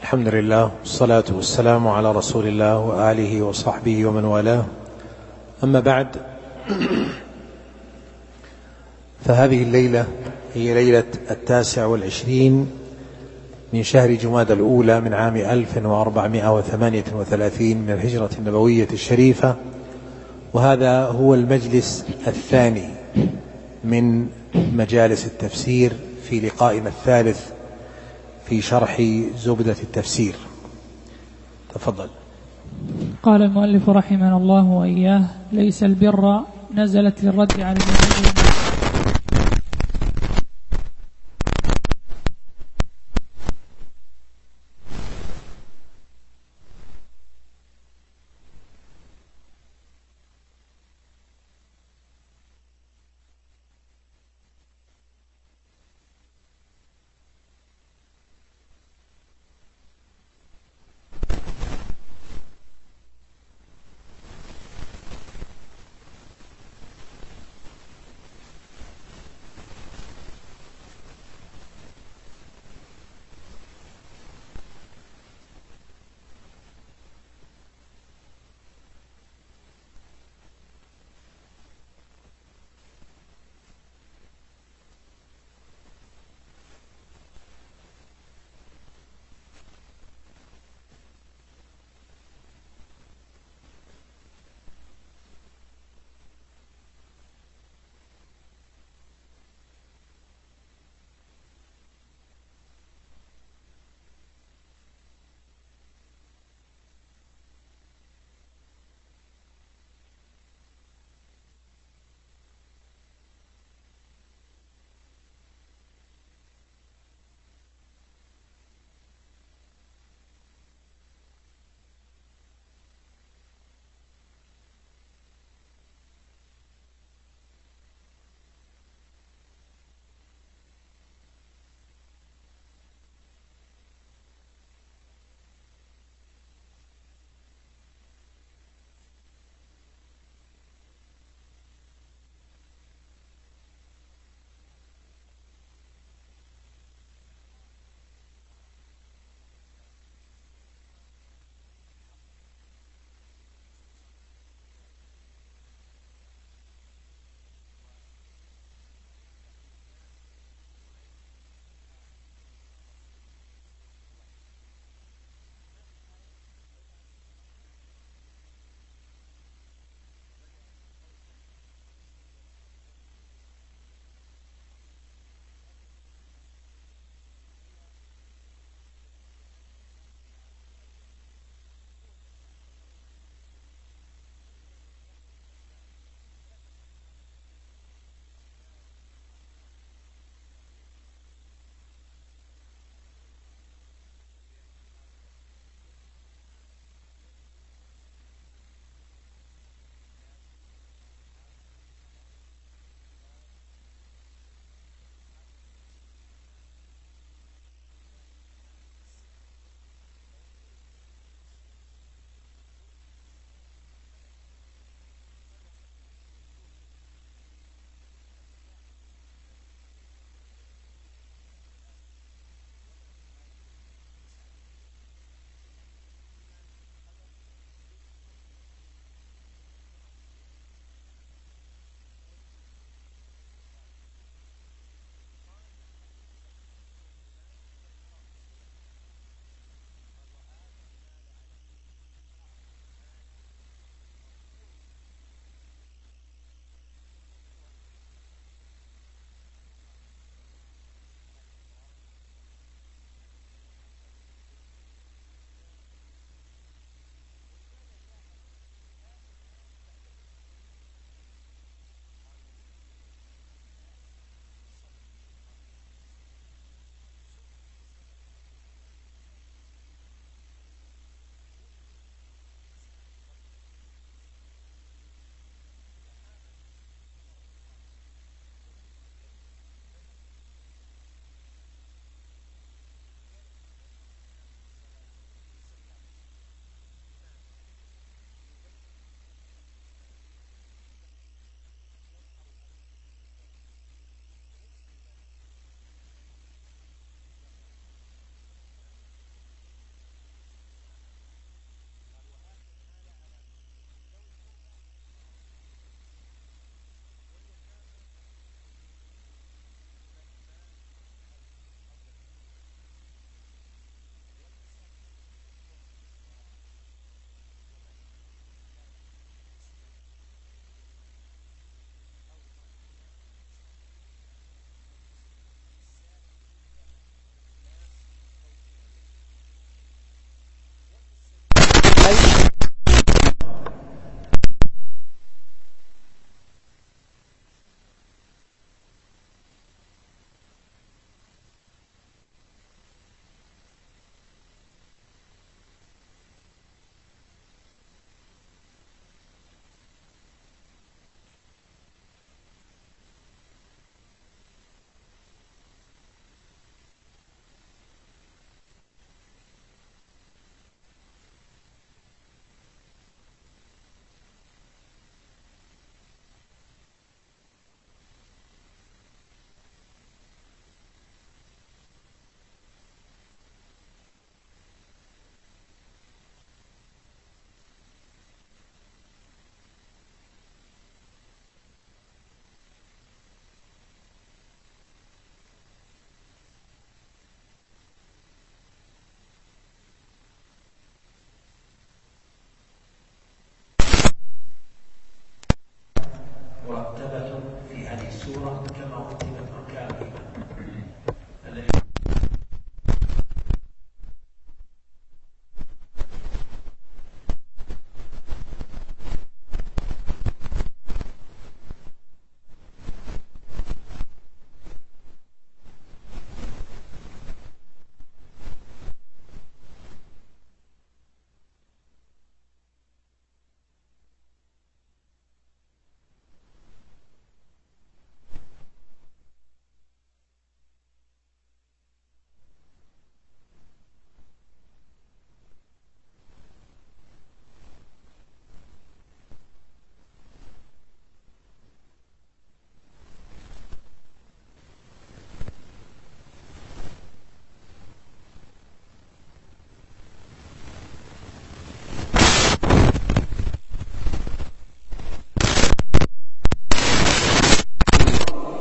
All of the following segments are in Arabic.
الحمد لله والصلاة والسلام على رسول الله وآله وصحبه ومن والاه. أما بعد، فهذه الليلة هي ليلة 29 من شهر جمادى الأولى من عام 1438 من الهجرة النبوية الشريفة، وهذا هو المجلس الثاني من مجالس التفسير في لقائنا الثالث في شرح زبدة التفسير. تفضل. قال المؤلف رحمه الله وإياه: ليس البر نزلت للرد على اليهود.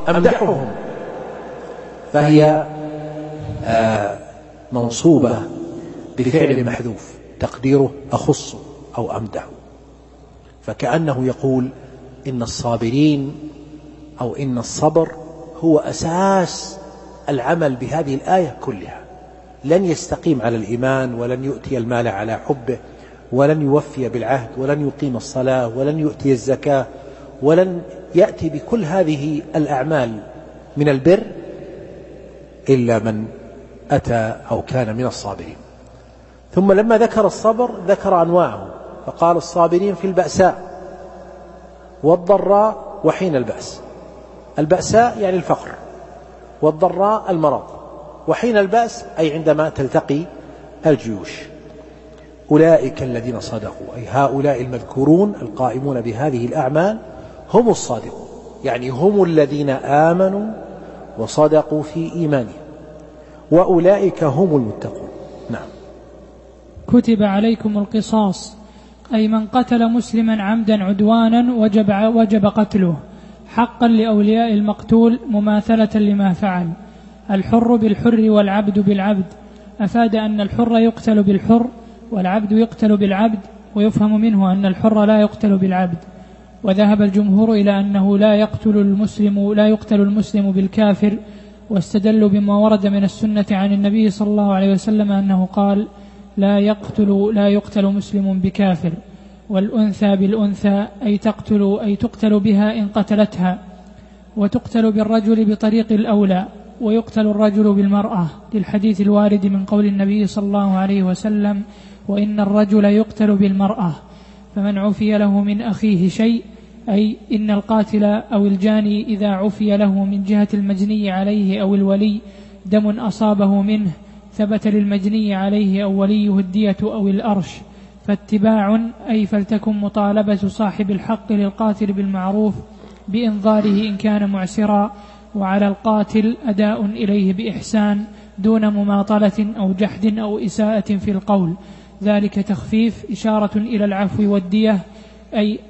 أمدحهم، فهي منصوبة بفعل محذوف تقديره أخص أو أمدح، فكأنه يقول إن الصابرين أو إن الصبر هو أساس العمل بهذه الآية كلها، لن يستقيم على الإيمان ولن يؤتي المال على حبه ولن يوفي بالعهد ولن يقيم الصلاة ولن يؤتي الزكاة ولن يأتي بكل هذه الأعمال من البر إلا من أتى أو كان من الصابرين. ثم لما ذكر الصبر ذكر أنواعه، فقال الصابرين في البأساء والضراء وحين البأس. البأساء يعني الفقر، والضراء المرض، وحين البأس أي عندما تلتقي الجيوش. أولئك الذين صدقوا، أي هؤلاء المذكورون القائمون بهذه الأعمال هم الصادقون، يعني هم الذين آمنوا وصدقوا في إيمانهم، وأولئك هم المتقون. نعم. كتب عليكم القصاص، أي من قتل مسلما عمدا عدوانا وجب قتله حقا لأولياء المقتول مماثلة لما فعل. الحر بالحر والعبد بالعبد، أفاد أن الحر يقتل بالحر والعبد يقتل بالعبد، ويفهم منه أن الحر لا يقتل بالعبد. وذهب الجمهور إلى أنه لا يقتل المسلم بالكافر، واستدلوا بما ورد من السنة عن النبي صلى الله عليه وسلم أنه قال لا يقتل مسلم بكافر. والأنثى بالأنثى أي تقتل بها إن قتلتها، وتقتل بالرجل بطريق الأولى، ويقتل الرجل بالمرأة للحديث الوارد من قول النبي صلى الله عليه وسلم وإن الرجل يقتل بالمرأة. فمن عفي له من أخيه شيء، أي إن القاتل أو الجاني إذا عفي له من جهة المجني عليه أو الولي دم أصابه منه، ثبت للمجني عليه أو وليه الدية أو الأرش. فاتباع، أي فلتكن مطالبة صاحب الحق للقاتل بالمعروف بإنظاره إن كان معسرا، وعلى القاتل أداء إليه بإحسان دون مماطلة أو جحد أو إساءة في القول. ذلك تخفيف إشارة إلى العفو والدية، أي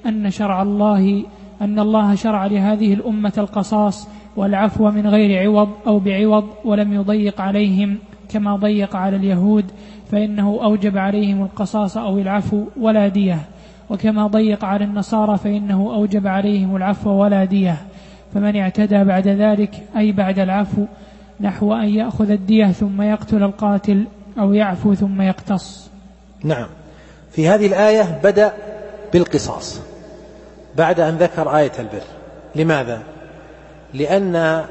أن الله شرع لهذه الأمة القصاص والعفو من غير عوض أو بعوض، ولم يضيق عليهم كما ضيق على اليهود، فإنه أوجب عليهم القصاص أو العفو ولا دية، وكما ضيق على النصارى فإنه أوجب عليهم العفو ولا دية. فمن اعتدى بعد ذلك، أي بعد العفو، نحو أن يأخذ الدية ثم يقتل القاتل أو يعفو ثم يقتص. نعم. في هذه الآية بدأ بالقصاص بعد أن ذكر آية البر. لماذا؟ لأن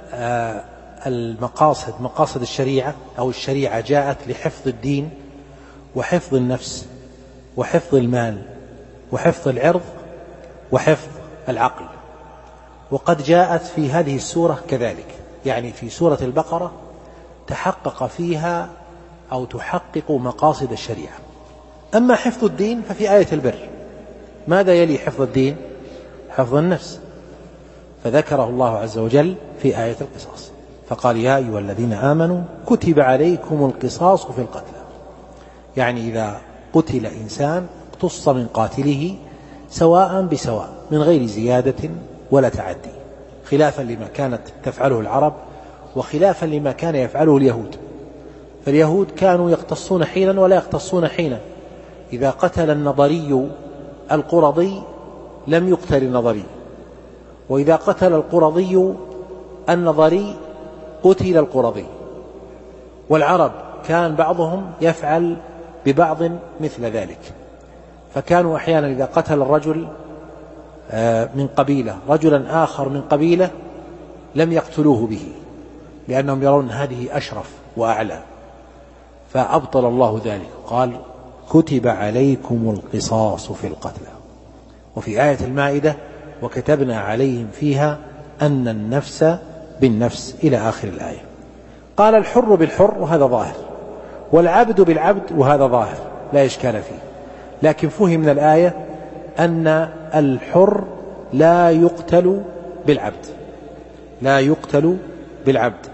مقاصد الشريعة أو الشريعة جاءت لحفظ الدين وحفظ النفس وحفظ المال وحفظ العرض وحفظ العقل، وقد جاءت في هذه السورة كذلك، يعني في سورة البقرة تحقق فيها أو تحقق مقاصد الشريعة. أما حفظ الدين ففي آية البر. ماذا يلي حفظ الدين؟ حفظ النفس، فذكره الله عز وجل في آية القصاص، فقال يا أيها الذين آمنوا كتب عليكم القصاص في القتلى، يعني إذا قتل إنسان اقتص من قاتله سواء بسواء من غير زيادة ولا تعدي، خلافا لما كانت تفعله العرب وخلافا لما كان يفعله اليهود. فاليهود كانوا يقتصون حينا ولا يقتصون حينا، إذا قتل النضري القرضي لم يقتل النضري، وإذا قتل القرضي النضري قتل القرضي. والعرب كان بعضهم يفعل ببعض مثل ذلك، فكانوا أحيانا إذا قتل الرجل من قبيلة رجلا آخر من قبيلة لم يقتلوه به، لأنهم يرون هذه أشرف وأعلى، فأبطل الله ذلك، قال كتب عليكم القصاص في القتلى. وفي آية المائدة وكتبنا عليهم فيها أن النفس بالنفس إلى آخر الآية. قال الحر بالحر وهذا ظاهر، والعبد بالعبد وهذا ظاهر لا إشكال فيه، لكن فهم من الآية أن الحر لا يقتل بالعبد، لا يقتل بالعبد.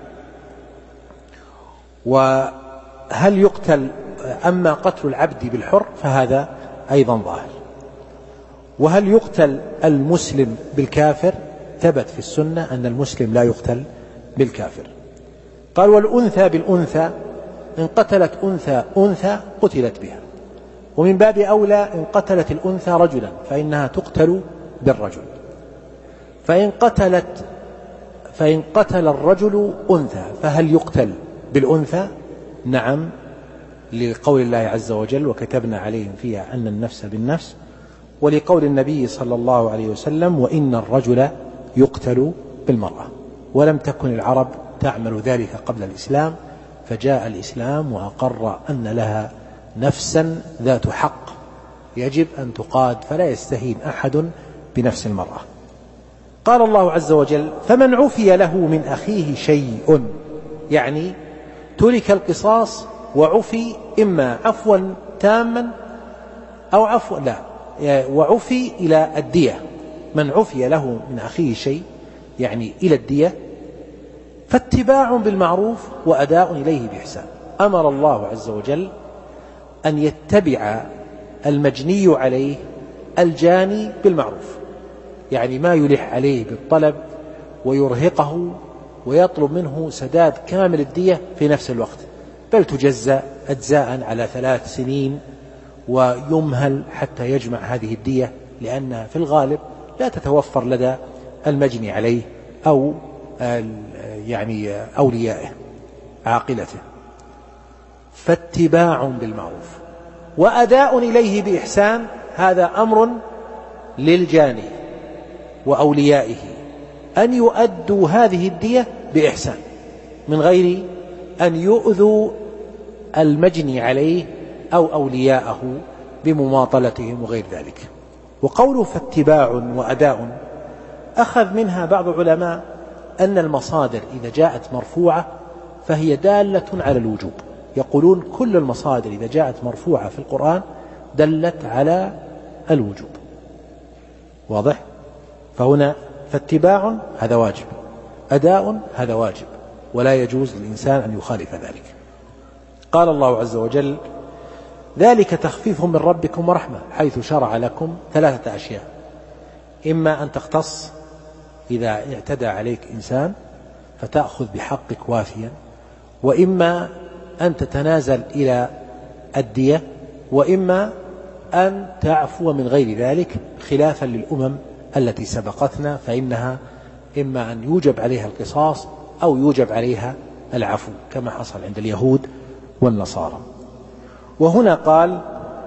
وهل يقتل؟ أما قتل العبد بالحر فهذا أيضا ظاهر. وهل يقتل المسلم بالكافر؟ ثبت في السنة أن المسلم لا يقتل بالكافر. قال والأنثى بالأنثى، إن قتلت أنثى قتلت بها، ومن باب أولى إن قتلت الأنثى رجلا فإنها تقتل بالرجل. فإن قتل الرجل أنثى فهل يقتل بالأنثى؟ نعم، لقول الله عز وجل وكتبنا عليهم فيها أن النفس بالنفس، ولقول النبي صلى الله عليه وسلم وإن الرجل يقتل بالمرأة. ولم تكن العرب تعمل ذلك قبل الإسلام، فجاء الإسلام وأقر أن لها نفسا ذات حق يجب أن تقاد، فلا يستهين أحد بنفس المرأة. قال الله عز وجل فمن عفي له من أخيه شيء، يعني ترك القصاص وعفي، إما عفوا تاما أو عفوا لا، وعفي إلى الدية. من عفي له من أخيه شيء يعني إلى الدية، فاتباع بالمعروف وأداء إليه بإحسان. أمر الله عز وجل أن يتبع المجني عليه الجاني بالمعروف، يعني ما يلح عليه بالطلب ويرهقه ويطلب منه سداد كامل الدية في نفس الوقت، بل تجزى أجزاء على 3 سنين ويمهل حتى يجمع هذه الدية، لأنها في الغالب لا تتوفر لدى المجني عليه أو يعني أوليائه عاقلته. فاتباع بالمعروف وأداء إليه بإحسان، هذا أمر للجاني وأوليائه أن يؤدوا هذه الدية بإحسان من غير أن يؤذوا المجني عليه أو أولياءه بمماطلتهم وغير ذلك. وقوله فاتباع وأداء أخذ منها بعض العلماء أن المصادر إذا جاءت مرفوعة فهي دالة على الوجوب، يقولون كل المصادر إذا جاءت مرفوعة في القرآن دلت على الوجوب، واضح؟ فهنا فاتباع هذا واجب، أداء هذا واجب، ولا يجوز للإنسان أن يخالف ذلك. قال الله عز وجل ذلك تخفيف من ربكم ورحمة، حيث شرع لكم 3 أشياء: إما أن تختص إذا اعتدى عليك إنسان فتأخذ بحقك وافيا، وإما أن تتنازل إلى الدية، وإما أن تعفو من غير ذلك، خلافا للأمم التي سبقتنا فإنها إما أن يوجب عليها القصاص أو يوجب عليها العفو كما حصل عند اليهود والنصارى. وهنا قال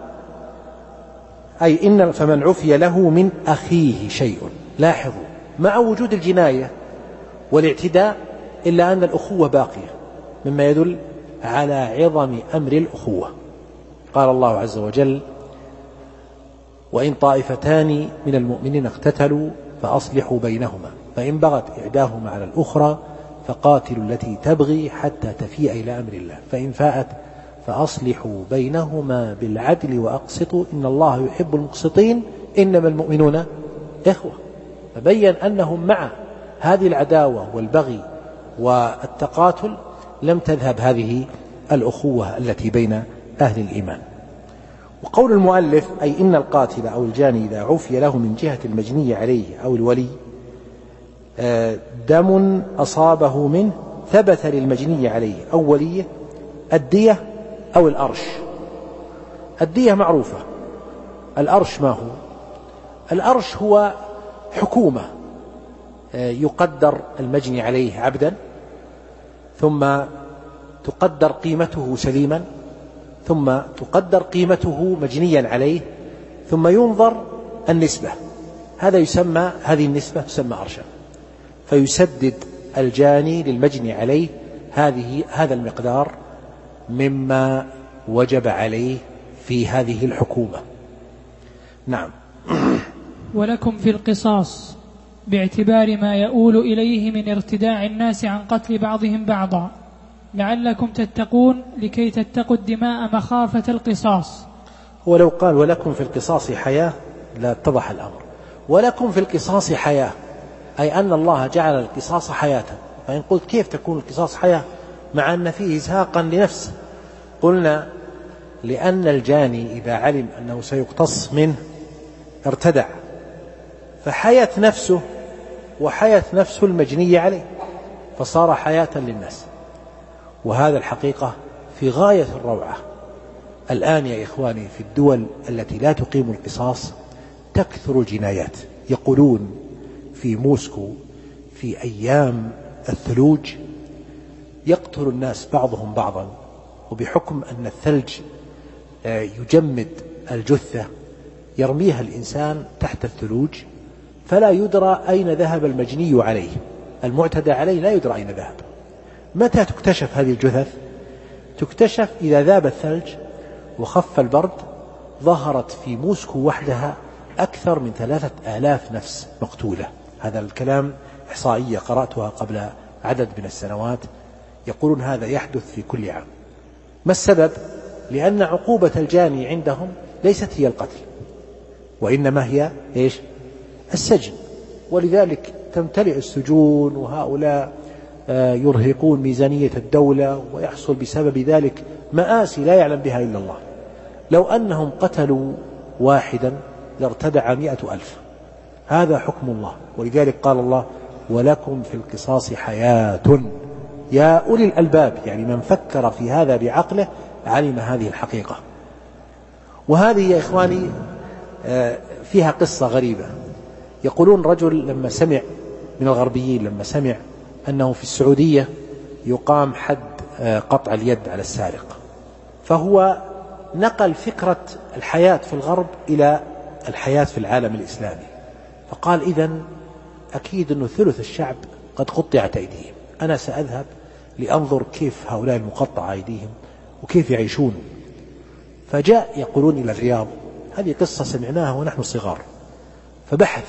أي إن فمن عفي له من أخيه شيء، لاحظوا مع وجود الجناية والاعتداء إلا أن الأخوة باقية، مما يدل على عظم أمر الأخوة. قال الله عز وجل وإن طائفتان من المؤمنين اقتتلوا فأصلحوا بينهما فإن بغت إحداهما على الأخرى فقاتلوا التي تبغي حتى تفيء إلى أمر الله فإن فاءت فأصلحوا بينهما بالعدل وأقسطوا إن الله يحب المقسطين إنما المؤمنون إخوة. فبين أنهم مع هذه العداوة والبغي والتقاتل لم تذهب هذه الأخوة التي بين أهل الإيمان. وقول المؤلف أي إن القاتل أو الجاني إذا عفي له من جهة المجني عليه أو الولي دم أصابه منه ثبت للمجني عليه أو وليه الدية أو الأرش. الدية معروفة، الأرش ما هو؟ الأرش هو حكومة يقدر المجني عليه عبدا، ثم تقدر قيمته سليما، ثم تقدر قيمته مجنيا عليه، ثم ينظر النسبة، هذه النسبة تسمى أرشا، فيسدد الجاني للمجني عليه هذا المقدار مما وجب عليه في هذه الحكومة. نعم. ولكم في القصاص باعتبار ما يؤول إليه من ارتداع الناس عن قتل بعضهم بعضا لعلكم تتقون لكي تتقوا الدماء مخافة القصاص. ولو قال ولكم في القصاص حياة لا اتضح الأمر. ولكم في القصاص حياة أي أن الله جعل القصاص حياة. فإن قلت كيف تكون القصاص حياة مع أن فيه إزهاقا لنفس؟ قلنا لأن الجاني إذا علم أنه سيقتص منه ارتدع، فحيت نفسه وحياة نفسه المجني عليه، فصار حياة للناس. وهذا الحقيقة في غاية الروعة. الآن يا إخواني في الدول التي لا تقيم القصاص تكثر الجنايات. يقولون في موسكو في أيام الثلوج يقتل الناس بعضهم بعضا، وبحكم أن الثلج يجمد الجثة يرميها الإنسان تحت الثلوج، فلا يدرى أين ذهب المجني عليه، المعتدى عليه لا يدرى أين ذهب. متى تكتشف هذه الجثث؟ تكتشف إذا ذاب الثلج وخف البرد. ظهرت في موسكو وحدها أكثر من 3000 نفس مقتولة. هذا الكلام إحصائية قرأتها قبل عدد من السنوات، يقولون هذا يحدث في كل عام. ما السبب؟ لأن عقوبة الجاني عندهم ليست هي القتل، وإنما هي إيش؟ السجن. ولذلك تمتلئ السجون، وهؤلاء يرهقون ميزانية الدولة، ويحصل بسبب ذلك مآسي لا يعلم بها إلا الله. لو أنهم قتلوا واحدا لارتدع 100,000. هذا حكم الله. ولذلك قال الله: ولكم في القصاص حياة يا أولي الألباب. يعني من فكر في هذا بعقله علم هذه الحقيقة. وهذه يا إخواني فيها قصة غريبة. يقولون رجل لما سمع من الغربيين، لما سمع أنه في السعودية يقام حد قطع اليد على السارق، فهو نقل فكرة الحياة في الغرب إلى الحياة في العالم الإسلامي، فقال: إذن أكيد أنه ثلث الشعب قد قطعت أيديهم، أنا سأذهب لأنظر كيف هؤلاء المقطع أيديهم وكيف يعيشون. فجاء يقولون إلى الرياض، هذه قصة سمعناها ونحن صغار، فبحث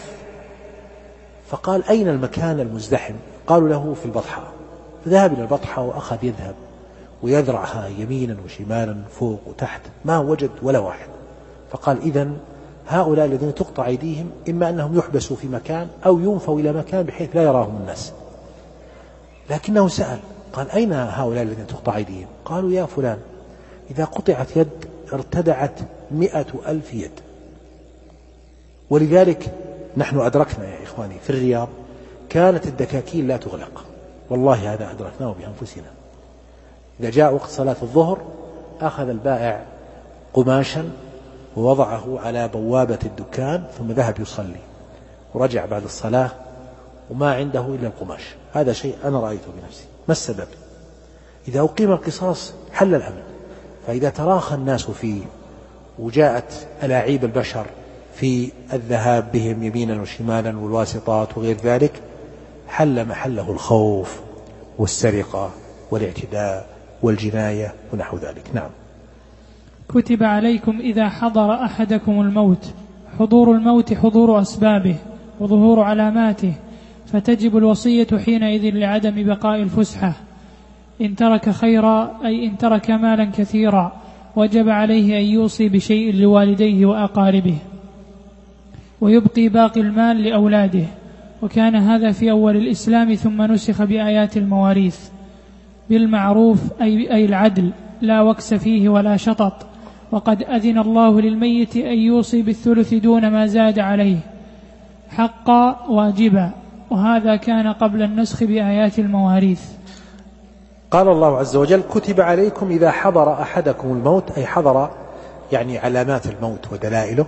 فقال: أين المكان المزدحم؟ قالوا له: في البطحة. فذهب إلى البطحة وأخذ يذهب ويذرعها يمينا وشمالا فوق وتحت، ما وجد ولا واحد. فقال: إذن هؤلاء الذين تقطع أيديهم إما أنهم يحبسوا في مكان أو ينفوا إلى مكان بحيث لا يراهم الناس. لكنه سأل، قال: أين هؤلاء الذين تقطع أيديهم؟ قالوا: يا فلان، إذا قطعت يد ارتدعت 100,000 يد. ولذلك نحن أدركنا يا إخواني في الرياض كانت الدكاكين لا تغلق، والله هذا أدركناه بأنفسنا. إذا جاء وقت صلاة الظهر أخذ البائع قماشا ووضعه على بوابة الدكان، ثم ذهب يصلي ورجع بعد الصلاة وما عنده إلا القماش. هذا شيء أنا رأيته بنفسي. ما السبب؟ إذا أقيم القصاص حل الأمن. فإذا تراخى الناس فيه وجاءت ألاعيب البشر في الذهاب بهم يمينا وشمالا والواسطات وغير ذلك، حل محله الخوف والسرقة والاعتداء والجناية ونحو ذلك. نعم. كتب عليكم إذا حضر أحدكم الموت. حضور الموت حضور أسبابه وظهور علاماته، فتجب الوصية حينئذ لعدم بقاء الفسحة. إن ترك خيرا أي إن ترك مالا كثيرا وجب عليه أن يوصي بشيء لوالديه وأقاربه ويبقي باقي المال لأولاده. وكان هذا في أول الإسلام، ثم نسخ بآيات المواريث بالمعروف أي العدل، لا وكس فيه ولا شطط. وقد أذن الله للميت أن يوصي بالثلث دون ما زاد عليه حقا واجبا، وهذا كان قبل النسخ بآيات المواريث. قال الله عز وجل: كتب عليكم إذا حضر أحدكم الموت، أي حضر يعني علامات الموت ودلائله.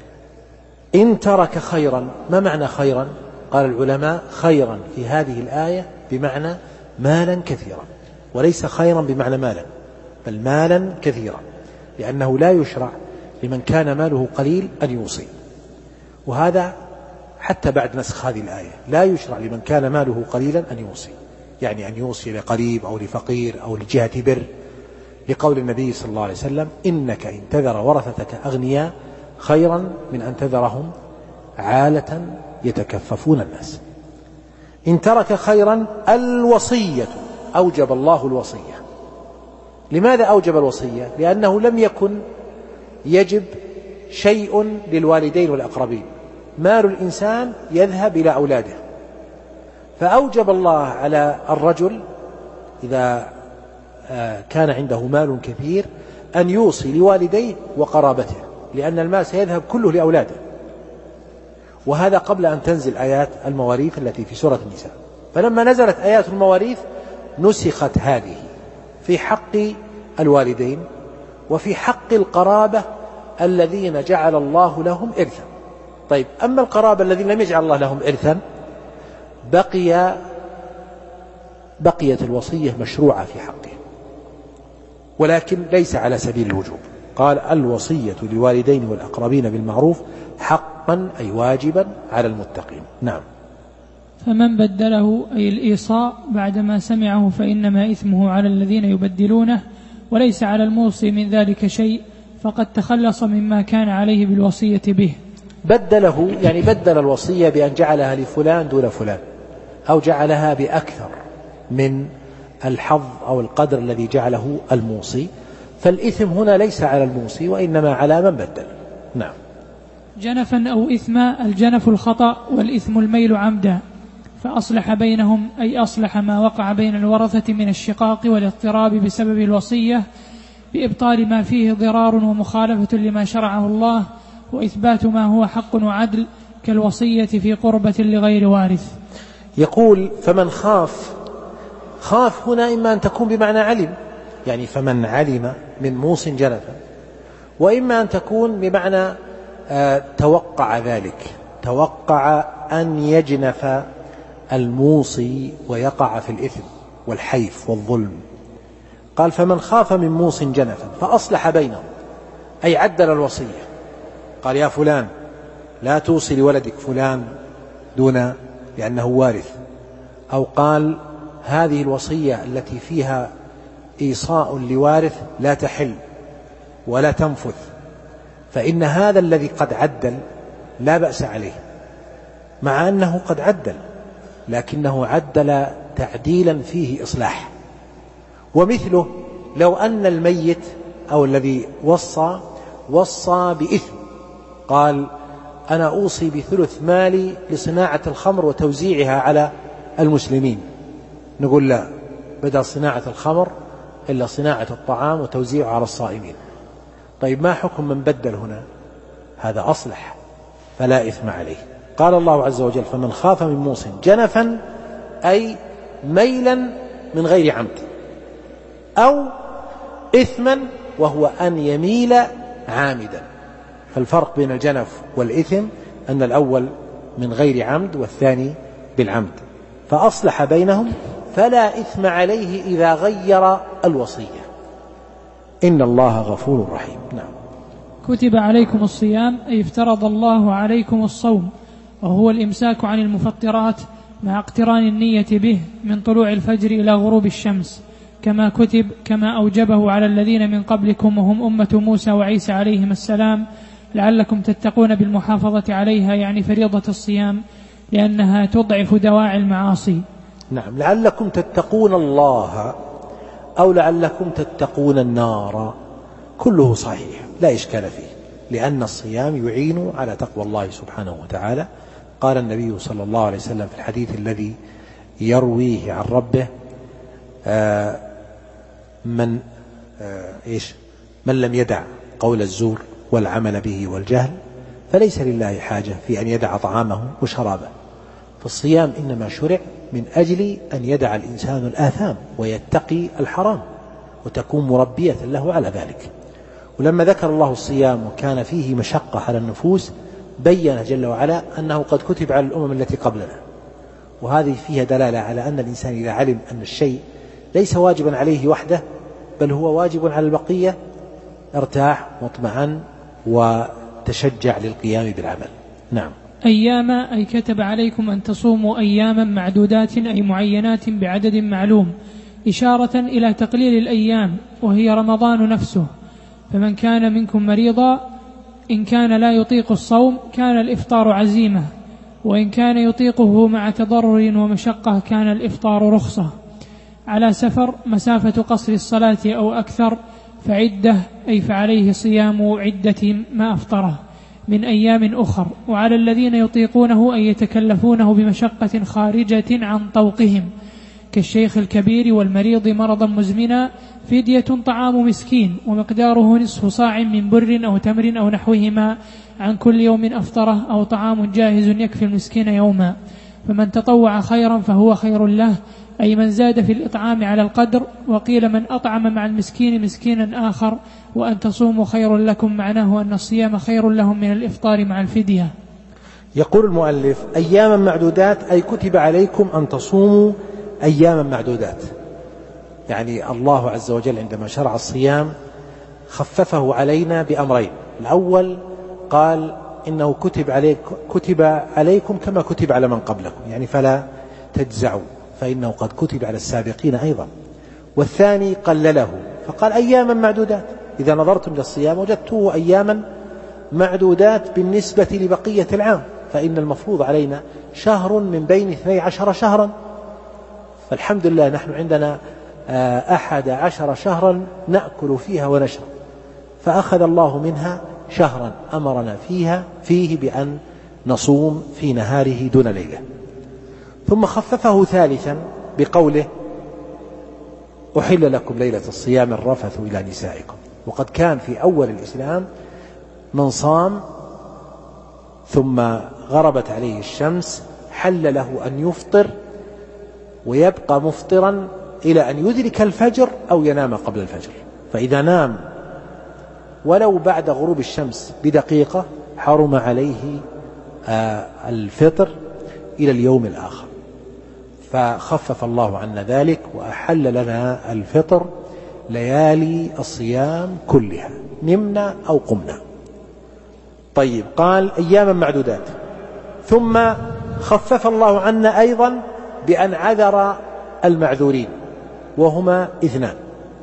إن ترك خيرا. ما معنى خيرا؟ قال العلماء: خيرا في هذه الآية بمعنى مالا كثيرا، وليس خيرا بمعنى مالا، بل مالا كثيرا، لأنه لا يشرع لمن كان ماله قليل أن يوصي. وهذا حتى بعد نسخ هذه الآية لا يشرع لمن كان ماله قليلا أن يوصي، يعني أن يوصي لقريب أو لفقير أو لجهة بر، لقول النبي صلى الله عليه وسلم: إنك إن تذر ورثتك أغنياء خيرا من أن تذرهم عالة يتكففون الناس. إن ترك خيرا الوصية، أوجب الله الوصية. لماذا أوجب الوصية؟ لأنه لم يكن يجب شيء للوالدين والأقربين، مال الإنسان يذهب إلى أولاده، فأوجب الله على الرجل إذا كان عنده مال كثير أن يوصي لوالديه وقرابته، لأن المال سيذهب كله لأولاده. وهذا قبل أن تنزل آيات المواريث التي في سورة النساء. فلما نزلت آيات المواريث نسخت هذه في حق الوالدين وفي حق القرابة الذين جعل الله لهم إرثا. طيب، أما القرابة الذين لم يجعل الله لهم إرثا بقيت الوصية مشروعة في حقهم، ولكن ليس على سبيل الوجوب. قال: الوصية للوالدين والأقربين بالمعروف حقا أي واجبا على المتقين. نعم. فمن بدله أي الإيصاء بعدما سمعه فإنما إثمه على الذين يبدلونه، وليس على الموصي من ذلك شيء، فقد تخلص مما كان عليه بالوصية به. بدله يعني بدل الوصية بأن جعلها لفلان دون فلان، أو جعلها بأكثر من الحظ أو القدر الذي جعله الموصي، فالإثم هنا ليس على الموصي وإنما على من بدل. نعم. جنفا أو إثما، الجنف الخطأ والإثم الميل عمدا، فأصلح بينهم أي أصلح ما وقع بين الورثة من الشقاق والاضطراب بسبب الوصية بإبطال ما فيه ضرار ومخالفة لما شرعه الله، وإثبات ما هو حق وعدل كالوصية في قربة لغير وارث. يقول: فمن خاف هنا إما أن تكون بمعنى علم، يعني فمن علم من موص جنفا، وإما أن تكون بمعنى توقع ذلك، توقع أن يجنف الموصي ويقع في الإثم والحيف والظلم. قال: فمن خاف من موص جنفا فأصلح بينهم، أي عدل الوصية، قال: يا فلان لا توصي لولدك فلان دون لأنه وارث، أو قال: هذه الوصية التي فيها إيصاء لوارث لا تحل ولا تنفذ، فإن هذا الذي قد عدل لا بأس عليه، مع أنه قد عدل لكنه عدل تعديلا فيه إصلاح. ومثله لو أن الميت أو الذي وصى بإثم، قال: أنا أوصي بثلث مالي لصناعة الخمر وتوزيعها على المسلمين، نقول: لا، بدل صناعة الخمر إلا صناعة الطعام وتوزيعه على الصائمين. طيب، ما حكم من بدل هنا؟ هذا أصلح فلا إثم عليه. قال الله عز وجل: فمن خاف من موص جنفا أي ميلا من غير عمد، أو إثما وهو أن يميل عامدا. فالفرق بين الجنف والإثم أن الأول من غير عمد والثاني بالعمد. فأصلح بينهم فلا إثم عليه إذا غير الوصية، إن الله غفور رحيم. نعم. كتب عليكم الصيام أي افترض الله عليكم الصوم، وهو الإمساك عن المفطرات مع اقتران النية به من طلوع الفجر إلى غروب الشمس، كما أوجبه على الذين من قبلكم وهم أمة موسى وعيسى عليهم السلام، لعلكم تتقون بالمحافظة عليها، يعني فريضة الصيام، لأنها تضعف دواعي المعاصي. نعم، لعلكم تتقون الله أو لعلكم تتقون النار، كله صحيح لا إشكال فيه، لأن الصيام يعين على تقوى الله سبحانه وتعالى. قال النبي صلى الله عليه وسلم في الحديث الذي يرويه عن ربه: من لم يدع قول الزور والعمل به والجهل فليس لله حاجة في أن يدع طعامه وشرابه. فالصيام إنما شرع من أجل أن يدع الإنسان الآثام ويتقي الحرام، وتكون مربية له على ذلك. ولما ذكر الله الصيام وكان فيه مشقة على النفوس، بين جل وعلا أنه قد كتب على الأمم التي قبلنا، وهذه فيها دلالة على أن الإنسان إذا علم أن الشيء ليس واجبا عليه وحده بل هو واجب على البقية ارتاح واطمئن وتشجع للقيام بالعمل. نعم. أياما أي كتب عليكم أن تصوموا أياما معدودات أي معينات بعدد معلوم، إشارة إلى تقليل الأيام وهي رمضان نفسه. فمن كان منكم مريضا إن كان لا يطيق الصوم كان الإفطار عزيمة، وإن كان يطيقه مع تضرر ومشقة كان الإفطار رخصة. على سفر مسافة قصر الصلاة أو أكثر فعدة أي فعليه صيام عدة ما أفطره من أيام أخر. وعلى الذين يطيقونه أن يتكلفونه بمشقة خارجة عن طوقهم كالشيخ الكبير والمريض مرضا مزمنا فدية طعام مسكين ومقداره نصف صاع من بر أو تمر أو نحوهما عن كل يوم أفطره، أو طعام جاهز يكفي المسكين يوما. فمن تطوع خيرا فهو خير له، أي من زاد في الإطعام على القدر. وقيل من أطعم مع المسكين مسكينا آخر. وأن تصوموا خير لكم، معناه أن الصيام خير لهم من الإفطار مع الفدية. يقول المؤلف أياما معدودات، أي كتب عليكم أن تصوموا أياما معدودات. يعني الله عز وجل عندما شرع الصيام خففه علينا بأمرين. الأول قال إنه كتب عليكم كما كتب على من قبلكم، يعني فلا تجزعوا فإنه قد كتب على السابقين أيضا. والثاني قلله فقال أياما معدودات. إذا نظرتم إلى الصيام وجدته أياما معدودات بالنسبة لبقية العام، فإن المفروض علينا شهر من بين 12 شهرا، فالحمد لله نحن عندنا 11 شهرا نأكل فيها ونشرب، فأخذ الله منها شهرا أمرنا فيه بأن نصوم في نهاره دون ليلة. ثم خففه ثالثا بقوله أحل لكم ليلة الصيام الرفث إلى نسائكم. وقد كان في أول الإسلام من صام ثم غربت عليه الشمس حل له أن يفطر ويبقى مفطرا إلى أن يدرك الفجر أو ينام قبل الفجر، فإذا نام ولو بعد غروب الشمس بدقيقة حرم عليه الفطر إلى اليوم الآخر. فخفف الله عنا ذلك وأحل لنا الفطر ليالي الصيام كلها، نمنا أو قمنا. طيب، قال أياما معدودات، ثم خفف الله عنا أيضا بأن عذر المعذورين، وهما اثنان: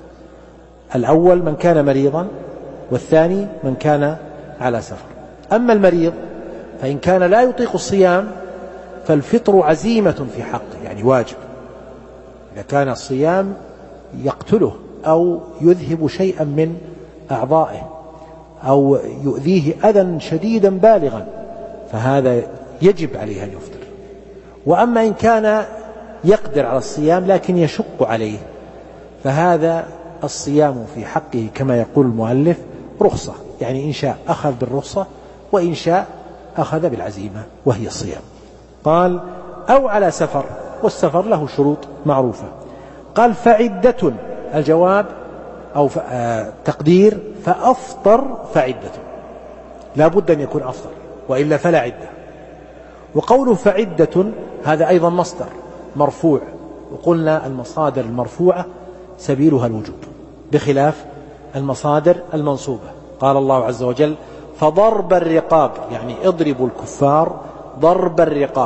الأول من كان مريضا، والثاني من كان على سفر. أما المريض فإن كان لا يطيق الصيام فالفطر عزيمة في حقه، يعني واجب. إذا كان الصيام يقتله أو يذهب شيئا من أعضائه أو يؤذيه أذى شديدا بالغا فهذا يجب عليه أن يفطر. وأما إن كان يقدر على الصيام لكن يشق عليه فهذا الصيام في حقه كما يقول المؤلف رخصة، يعني إن شاء أخذ بالرخصة وإن شاء أخذ بالعزيمة وهي الصيام. قال أو على سفر، والسفر له شروط معروفة. قال فعدة، الجواب أو تقدير فأفطر فعدة، لا بد أن يكون أفطر وإلا فلا عدة. وقوله فعدة هذا أيضا مصدر مرفوع، وقلنا المصادر المرفوعة سبيلها الوجوب بخلاف المصادر المنصوبة. قال الله عز وجل فضرب الرقاب، يعني اضربوا الكفار ضرب الرقاب.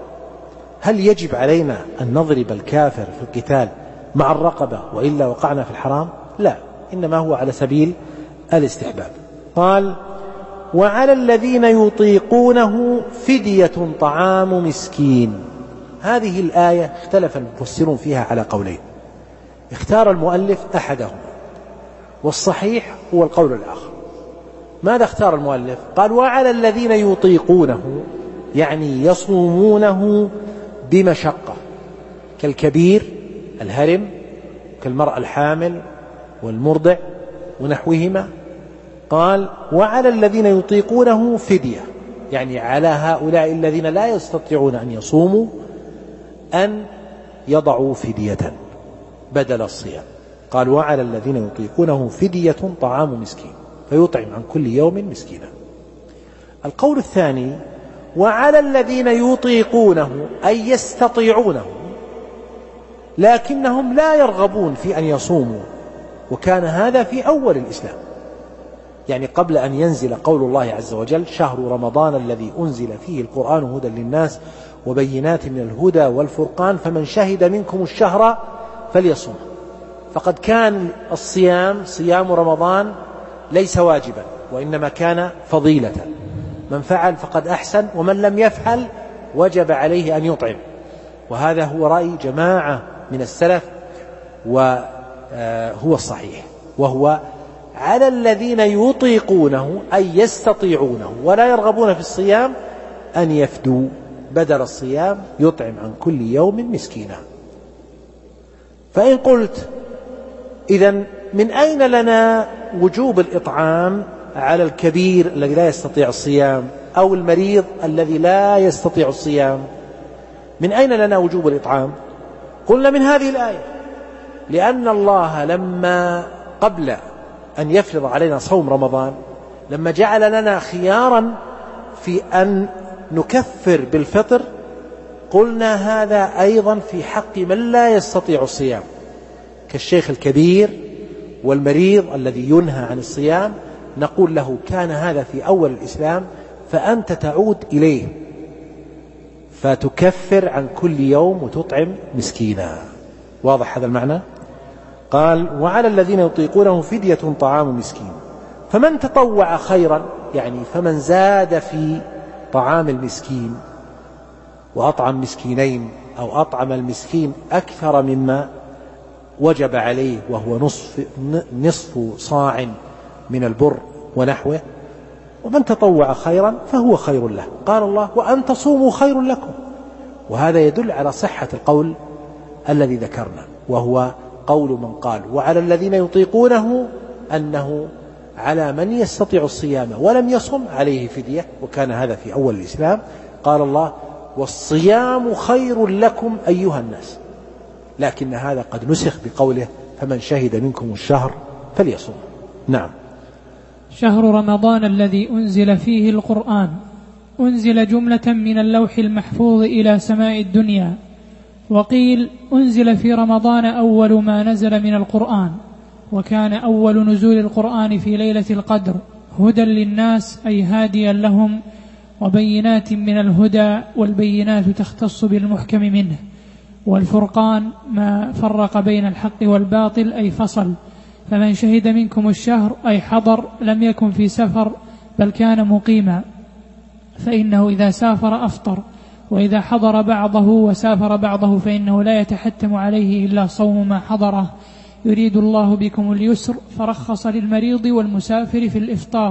هل يجب علينا أن نضرب الكافر في القتال مع الرقبة وإلا وقعنا في الحرام؟ لا، إنما هو على سبيل الاستحباب. قال وعلى الذين يطيقونه فدية طعام مسكين. هذه الآية اختلف المفسرون فيها على قولين، اختار المؤلف أحدهم والصحيح هو القول الآخر. ماذا اختار المؤلف؟ قال وعلى الذين يطيقونه، يعني يصومونه بمشقة، كالكبير الهرم، كالمرأة الحامل والمرضع ونحوهما. قال وعلى الذين يطيقونه فدية، يعني على هؤلاء الذين لا يستطيعون أن يصوموا أن يضعوا فدية بدل الصيام. قال وعلى الذين يطيقونه فدية طعام مسكين، فيطعم عن كل يوم مسكينا. القول الثاني وعلى الذين يطيقونه أي يستطيعونه لكنهم لا يرغبون في أن يصوموا، وكان هذا في أول الإسلام، يعني قبل أن ينزل قول الله عز وجل شهر رمضان الذي أنزل فيه القرآن هدى للناس وبينات من الهدى والفرقان فمن شهد منكم الشهر فليصوم. فقد كان الصيام صيام رمضان ليس واجبا وإنما كان فضيلة، من فعل فقد أحسن ومن لم يفعل وجب عليه أن يطعم. وهذا هو رأي جماعة من السلف وهو الصحيح، وهو على الذين يطيقونه أي يستطيعونه ولا يرغبون في الصيام أن يفدوا بدل الصيام، يطعم عن كل يوم مسكينا. فإن قلت إذن من أين لنا وجوب الإطعام على الكبير الذي لا يستطيع الصيام أو المريض الذي لا يستطيع الصيام؟ من أين لنا وجوب الإطعام؟ قلنا من هذه الآية، لأن الله لما قبل أن يفرض علينا صوم رمضان لما جعل لنا خيارا في أن نكفر بالفطر، قلنا هذا أيضا في حق من لا يستطيع الصيام كالشيخ الكبير والمريض الذي ينهى عن الصيام، نقول له كان هذا في أول الإسلام فأنت تعود إليه فتكفر عن كل يوم وتطعم مسكينا. واضح هذا المعنى؟ قال وعلى الذين يطيقونه فدية طعام مسكين، فمن تطوع خيرا، يعني فمن زاد في طعام المسكين وأطعم مسكينين أو أطعم المسكين أكثر مما وجب عليه وهو نصف صاع من البر ونحوه، ومن تطوع خيرا فهو خير له. قال الله وأن تصوموا خير لكم، وهذا يدل على صحة القول الذي ذكرنا، وهو قول من قال وعلى الذين يطيقونه أنه على من يستطيع الصيام ولم يصم عليه فدية، وكان هذا في أول الإسلام. قال الله والصيام خير لكم أيها الناس، لكن هذا قد نسخ بقوله فمن شهد منكم الشهر فليصم. نعم. شهر رمضان الذي أنزل فيه القرآن أنزل جملة من اللوح المحفوظ إلى سماء الدنيا، وقيل أنزل في رمضان أول ما نزل من القرآن، وكان أول نزول القرآن في ليلة القدر هدى للناس أي هاديا لهم وبينات من الهدى، والبينات تختص بالمحكم منه، والفرقان ما فرق بين الحق والباطل أي فصل. فمن شهد منكم الشهر أي حضر لم يكن في سفر بل كان مقيما، فإنه إذا سافر أفطر، وإذا حضر بعضه وسافر بعضه فإنه لا يتحتم عليه إلا صوم ما حضره، يريد الله بكم اليسر فرخص للمريض والمسافر في الإفطار.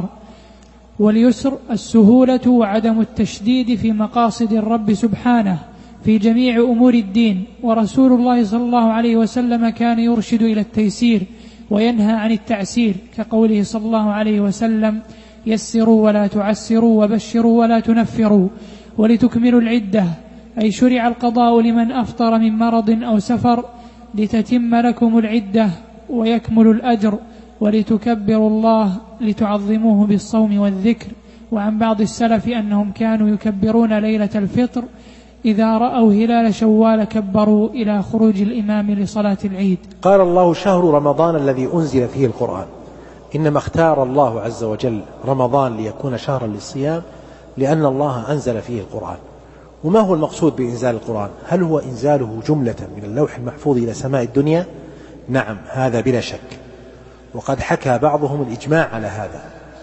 واليسر السهولة وعدم التشديد في مقاصد الرب سبحانه في جميع أمور الدين، ورسول الله صلى الله عليه وسلم كان يرشد إلى التيسير وينهى عن التعسير، كقوله صلى الله عليه وسلم يسروا ولا تعسروا وبشروا ولا تنفروا ولتكملوا العدة، أي شرع القضاء لمن أفطر من مرض أو سفر لتتم لكم العدة ويكمل الأجر، ولتكبروا الله لتعظموه بالصوم والذكر. وعن بعض السلف أنهم كانوا يكبرون ليلة الفطر إذا رأوا هلال شوال كبروا إلى خروج الإمام لصلاة العيد. قال الله شهر رمضان الذي أنزل فيه القرآن، إنما اختار الله عز وجل رمضان ليكون شهرا للصيام لأن الله أنزل فيه القرآن. وما هو المقصود بإنزال القرآن؟ هل هو إنزاله جملة من اللوح المحفوظ إلى سماء الدنيا؟ نعم، هذا بلا شك، وقد حكى بعضهم الإجماع على هذا،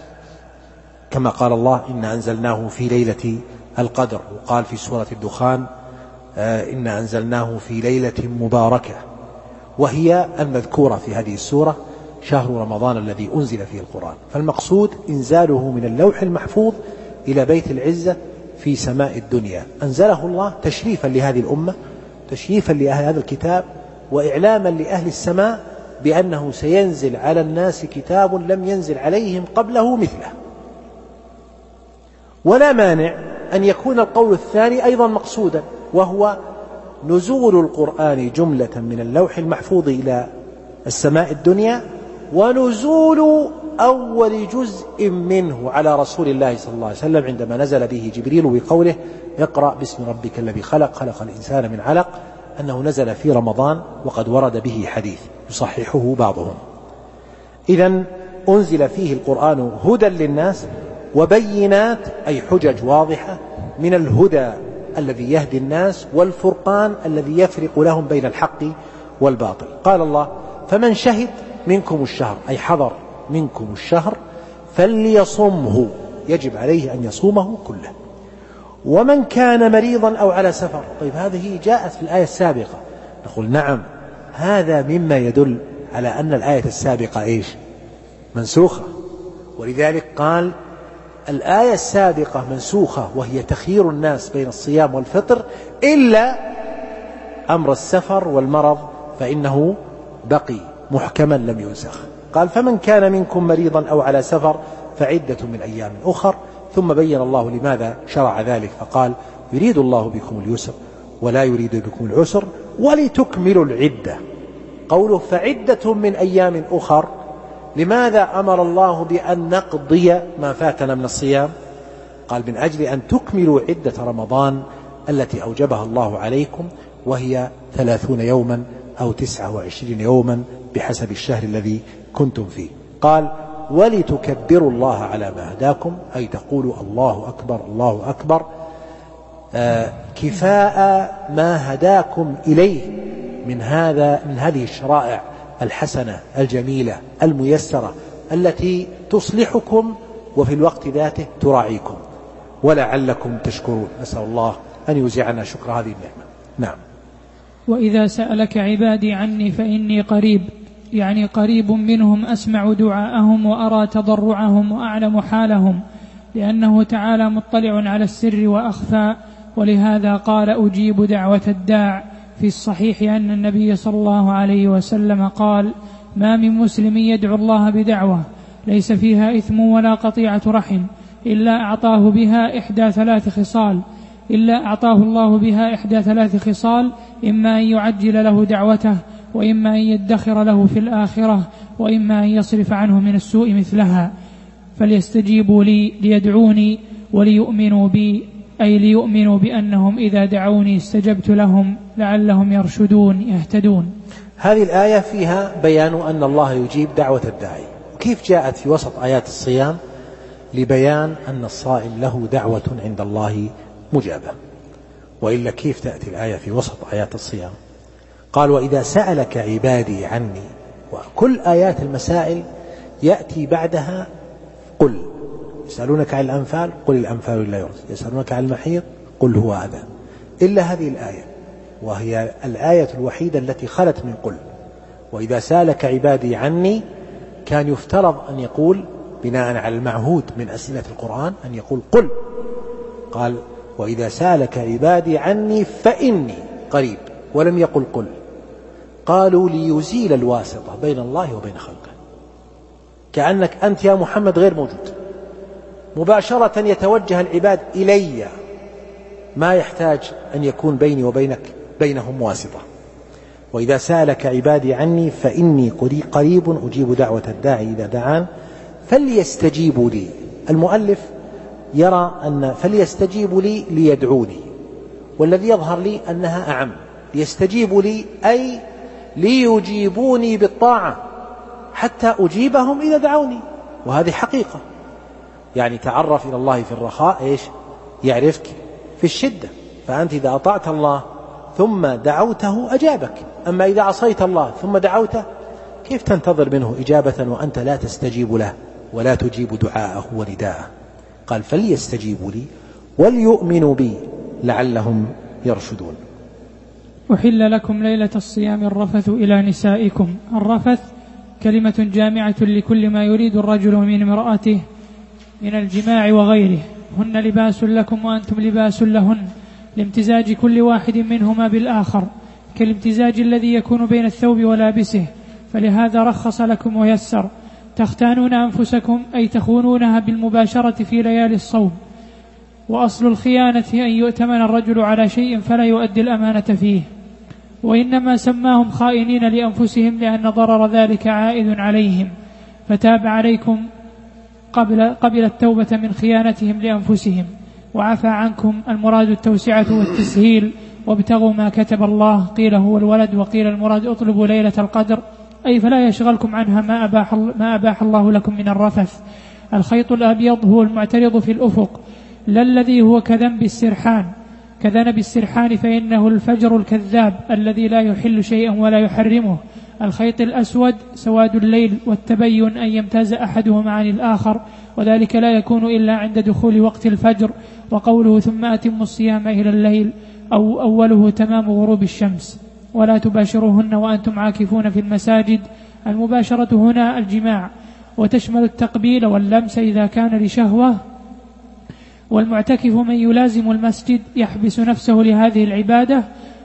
كما قال الله إن أنزلناه في ليلة القدر، وقال في سورة الدخان إن أنزلناه في ليلة مباركة، وهي المذكورة في هذه السورة شهر رمضان الذي أنزل فيه القرآن. فالمقصود إنزاله من اللوح المحفوظ إلى بيت العزة في سماء الدنيا، أنزله الله تشريفا لهذه الأمة، تشريفا لأهل هذا الكتاب، وإعلاما لأهل السماء بأنه سينزل على الناس كتاب لم ينزل عليهم قبله مثله. ولا مانع أن يكون القول الثاني أيضا مقصودا، وهو نزول القرآن جملة من اللوح المحفوظ إلى السماء الدنيا، ونزول أول جزء منه على رسول الله صلى الله عليه وسلم عندما نزل به جبريل بقوله اقرأ باسم ربك الذي خلق، خلق الإنسان من علق، أنه نزل في رمضان، وقد ورد به حديث يصححه بعضهم. إذن أنزل فيه القرآن هدى للناس وبينات أي حجج واضحة من الهدى الذي يهدي الناس، والفرقان الذي يفرق لهم بين الحق والباطل. قال الله فمن شهد منكم الشهر أي حضر منكم الشهر فليصمه، يجب عليه أن يصومه كله. ومن كان مريضا أو على سفر، طيب هذه جاءت في الآية السابقة، نقول نعم، هذا مما يدل على أن الآية السابقة إيش؟ منسوخة، ولذلك قال الآية السابقة منسوخة وهي تخيير الناس بين الصيام والفطر إلا أمر السفر والمرض، فإنه بقي محكما لم ينسخ. قال فمن كان منكم مريضا أو على سفر فعدة من أيام أخر، ثم بين الله لماذا شرع ذلك فقال يريد الله بكم اليسر ولا يريد بكم العسر ولتكملوا العدة. قوله فعدة من أيام أخر، لماذا أمر الله بأن نقضي ما فاتنا من الصيام؟ قال من أجل أن تكملوا عدة رمضان التي أوجبها الله عليكم، وهي 30 يوما أو 29 يوما بحسب الشهر الذي كنتم فيه. قال ولتكبروا الله على ما هداكم، أي تقولوا الله أكبر الله أكبر كفاء ما هداكم إليه من هذه الشرائع الحسنة الجميلة الميسرة التي تصلحكم وفي الوقت ذاته تراعيكم ولعلكم تشكرون. نسأل الله أن يوزعنا شكر هذه النعمة. نعم. وإذا سألك عبادي عني فإني قريب، يعني قريب منهم أسمع دعاءهم وأرى تضرعهم وأعلم حالهم، لأنه تعالى مطلع على السر وأخفى، ولهذا قال أجيب دعوة الداع. في الصحيح أن النبي صلى الله عليه وسلم قال ما من مسلم يدعو الله بدعوة ليس فيها إثم ولا قطيعة رحم إلا أعطاه الله بها إحدى ثلاث خصال، إما أن يعجل له دعوته، وإما أن يدخر له في الآخرة، وإما أن يصرف عنه من السوء مثلها. فليستجيبوا لي ليدعوني وليؤمنوا بي، أي ليؤمنوا بأنهم إذا دعوني استجبت لهم لعلهم يرشدون يهتدون. هذه الآية فيها بيان أن الله يجيب دعوة الداعي. كيف جاءت في وسط آيات الصيام؟ لبيان أن الصائم له دعوة عند الله مجابة، وإلا كيف تأتي الآية في وسط آيات الصيام؟ قال وإذا سألك عبادي عني، وكل آيات المسائل يأتي بعدها قل. يسألونك عن الأنفال قل الأنفال لله ورسوله، يسألونك عن المحيض قل هو أذى، إلا هذه الآية، وهي الآية الوحيدة التي خلت من قل. وإذا سألك عبادي عني كان يفترض أن يقول بناء على المعهود من أسئلة القرآن أن يقول قل. قال وإذا سألك عبادي عني فإني قريب، ولم يقل قل. قالوا ليزيل الواسطة بين الله وبين خلقه، كأنك أنت يا محمد غير موجود، مباشرة يتوجه العباد إلي، ما يحتاج أن يكون بيني وبينك بينهم واسطة. وإذا سألك عبادي عني فإني قريب أجيب دعوة الداعي إذا دعان فليستجيبوا لي. المؤلف يرى أن فليستجيبوا لي ليدعوني، والذي يظهر لي أنها أعم. ليستجيبوا لي أي ليجيبوني بالطاعة حتى أجيبهم إذا دعوني، وهذه حقيقة. يعني تعرف إلى الله في الرخاء إيش يعرفك في الشدة، فأنت إذا أطعت الله ثم دعوته أجابك. أما إذا عصيت الله ثم دعوته كيف تنتظر منه إجابة وأنت لا تستجيب له ولا تجيب دعاءه ونداءه؟ قال فليستجيبوا لي وليؤمنوا بي لعلهم يرشدون. أحل لكم ليلة الصيام الرفث إلى نسائكم. الرفث كلمة جامعة لكل ما يريد الرجل من امرأته من الجماع وغيره. هن لباس لكم وأنتم لباس لهن، لامتزاج كل واحد منهما بالآخر، كالامتزاج الذي يكون بين الثوب ولابسه، فلهذا رخص لكم ويسر. تختانون أنفسكم أي تخونونها بالمباشرة في ليالي الصوم. وأصل الخيانة أن يؤتمن الرجل على شيء فلا يؤدي الأمانة فيه، وإنما سماهم خائنين لأنفسهم لأن ضرر ذلك عائد عليهم، فتاب عليكم قبل التوبة من خيانتهم لأنفسهم وعفى عنكم. المراد التوسعة والتسهيل، وابتغوا ما كتب الله. قيل هو الولد، وقيل المراد اطلبوا ليلة القدر، أي فلا يشغلكم عنها ما أباح الله لكم من الرفث. الخيط الأبيض هو المعترض في الأفق، لا الذي هو كذنب السرحان فإنه الفجر الكذاب الذي لا يحل شيئا ولا يحرمه. الخيط الأسود سواد الليل، والتبين أن يمتاز أحدهما عن الآخر، وذلك لا يكون إلا عند دخول وقت الفجر. وقوله ثم أتموا الصيام إلى الليل أو أوله تمام غروب الشمس. ولا تباشروهن وأنتم عاكفون في المساجد. المباشرة هنا الجماع، وتشمل التقبيل واللمس إذا كان لشهوة. والمعتكف من يلازم المسجد يحبس نفسه لهذه العبادة،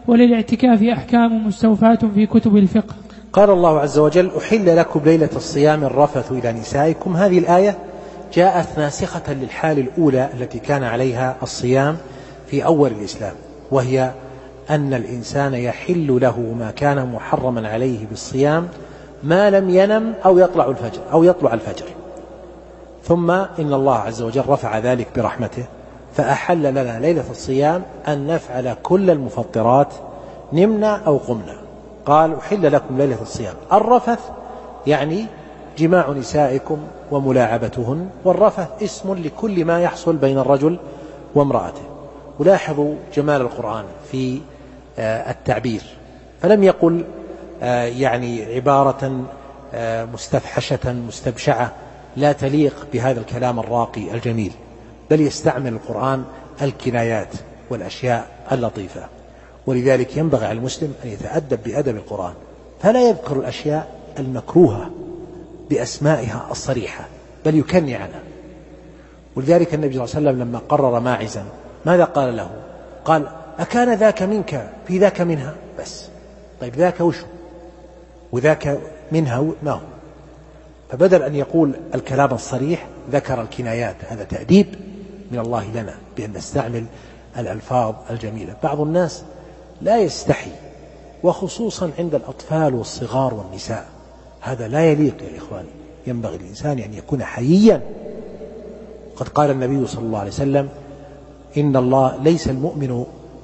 وللاعتكاف أحكام مستوفاة في كتب الفقه. قال الله عز وجل: أحل لكم ليلة الصيام الرفث إلى نسائكم. هذه الآية جاءت ناسخة للحال الأولى التي كان عليها الصيام في أول الإسلام، وهي أن الإنسان يحل له ما كان محرما عليه بالصيام ما لم ينم أو يطلع الفجر. ثم إن الله عز وجل رفع ذلك برحمته فأحل لنا ليلة الصيام أن نفعل كل المفطرات نمنا أو قمنا. قال: أحل لكم ليلة الصيام. الرفث يعني جماع نسائكم وملاعبتهن، والرفث اسم لكل ما يحصل بين الرجل وامرأته. ولاحظوا جمال القرآن في التعبير، فلم يقل يعني عبارة مستفحشة مستبشعة لا تليق بهذا الكلام الراقي الجميل، بل يستعمل القرآن الكنايات والأشياء اللطيفة. ولذلك ينبغي على المسلم أن يتأدب بأدب القرآن، فلا يذكر الأشياء المكروهة بأسمائها الصريحة، بل يكني عنها. ولذلك النبي صلى الله عليه وسلم لما قرر ماعزا ماذا قال له؟ قال: أكان ذاك منك في ذاك منها؟ بس. طيب ذاك وشو؟ وذاك منها ما هو؟ فبدل أن يقول الكلام الصريح ذكر الكنايات. هذا تأديب من الله لنا بأن نستعمل الألفاظ الجميلة. بعض الناس لا يستحي، وخصوصا عند الأطفال والصغار والنساء. هذا لا يليق يا إخواني. ينبغي الإنسان أن يكون حييا. قد قال النبي صلى الله عليه وسلم: إن الله ليس المؤمن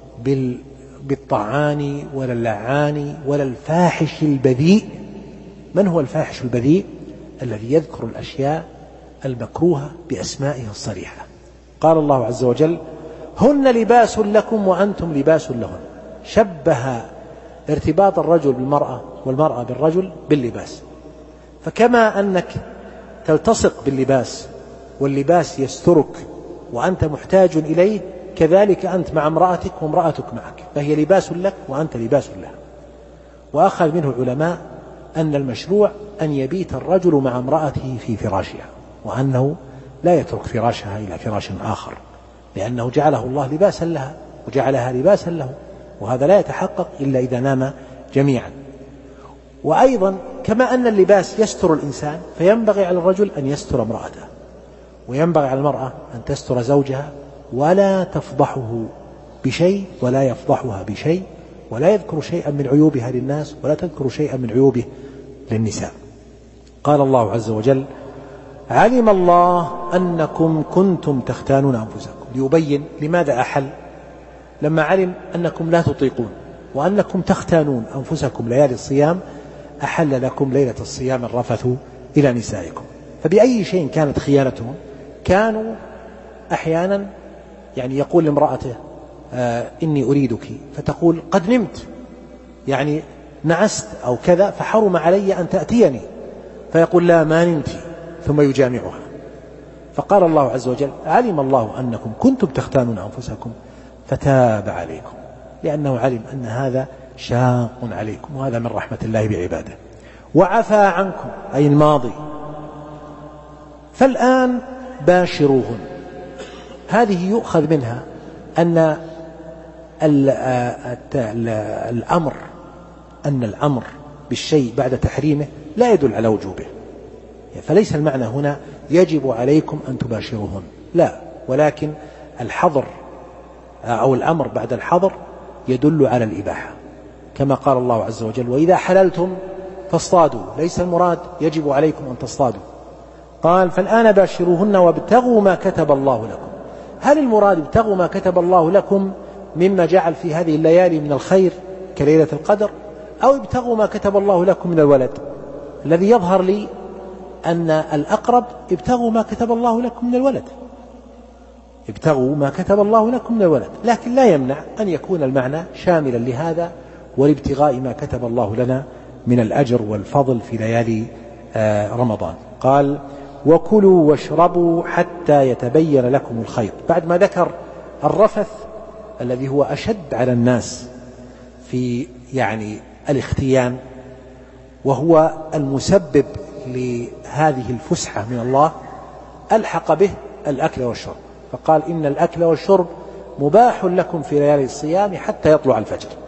بالطعان ولا اللعان ولا الفاحش البذيء. من هو الفاحش البذيء؟ الذي يذكر الأشياء المكروهة بأسمائها الصريحة. قال الله عز وجل: هن لباس لكم وأنتم لباس لهن. شبه ارتباط الرجل بالمرأة والمرأة بالرجل باللباس. فكما أنك تلتصق باللباس واللباس يسترك وأنت محتاج إليه، كذلك أنت مع امرأتك وامرأتك معك، فهي لباس لك وأنت لباس لها. وأخذ منه العلماء أن المشروع أن يبيت الرجل مع امرأته في فراشها، وأنه لا يترك فراشها إلى فراش آخر، لأنه جعله الله لباسا لها وجعلها لباسا له، وهذا لا يتحقق إلا إذا نام جميعا. وأيضا كما أن اللباس يستر الإنسان، فينبغي على الرجل أن يستر امرأته، وينبغي على المرأة أن تستر زوجها ولا تفضحه بشيء ولا يفضحها بشيء، ولا يذكر شيئا من عيوبها للناس ولا تذكر شيئا من عيوبه للنساء. قال الله عز وجل: علم الله أنكم كنتم تختانون أنفسكم، ليبين لماذا أحل. لما علم أنكم لا تطيقون وأنكم تختانون أنفسكم ليالي الصيام، أحل لكم ليلة الصيام الرفث إلى نسائكم. فبأي شيء كانت خيانتهم؟ كانوا أحيانا يعني يقول لامرأته: إني أريدك، فتقول: قد نمت، يعني نعست أو كذا، فحرم علي أن تأتيني، فيقول: لا ما نمت، ثم يجامعها. فقال الله عز وجل: علم الله أنكم كنتم تختانون أنفسكم فتاب عليكم، لأنه علم أن هذا شاق عليكم، وهذا من رحمة الله بعباده. وعفى عنكم أي الماضي، فالآن باشروهن. هذه يؤخذ منها أن الأمر بالشيء بعد تحريمه لا يدل على وجوبه، فليس المعنى هنا يجب عليكم أن تباشروهن، لا، ولكن الحظر أو الأمر بعد الحظر يدل على الإباحة، كما قال الله عز وجل: وإذا حللتم فاصطادوا. ليس المراد يجب عليكم أن تصطادوا. قال: فالآن باشروهن وابتغوا ما كتب الله لكم. هل المراد ابتغوا ما كتب الله لكم مما جعل في هذه الليالي من الخير كليلة القدر، أو ابتغوا ما كتب الله لكم من الولد؟ الذي يظهر لي أن الأقرب ابتغوا ما كتب الله لكم من الولد، ابتغوا ما كتب الله لكم من الولد، لكن لا يمنع أن يكون المعنى شاملا لهذا والابتغاء ما كتب الله لنا من الأجر والفضل في ليالي رمضان. قال: وكلوا واشربوا حتى يتبين لكم الخيط. بعد ما ذكر الرفث الذي هو أشد على الناس في يعني الاختيان، وهو المسبب لهذه الفسحة من الله، ألحق به الأكل والشرب، فقال: إن الأكل والشرب مباح لكم في ليالي الصيام حتى يطلع الفجر.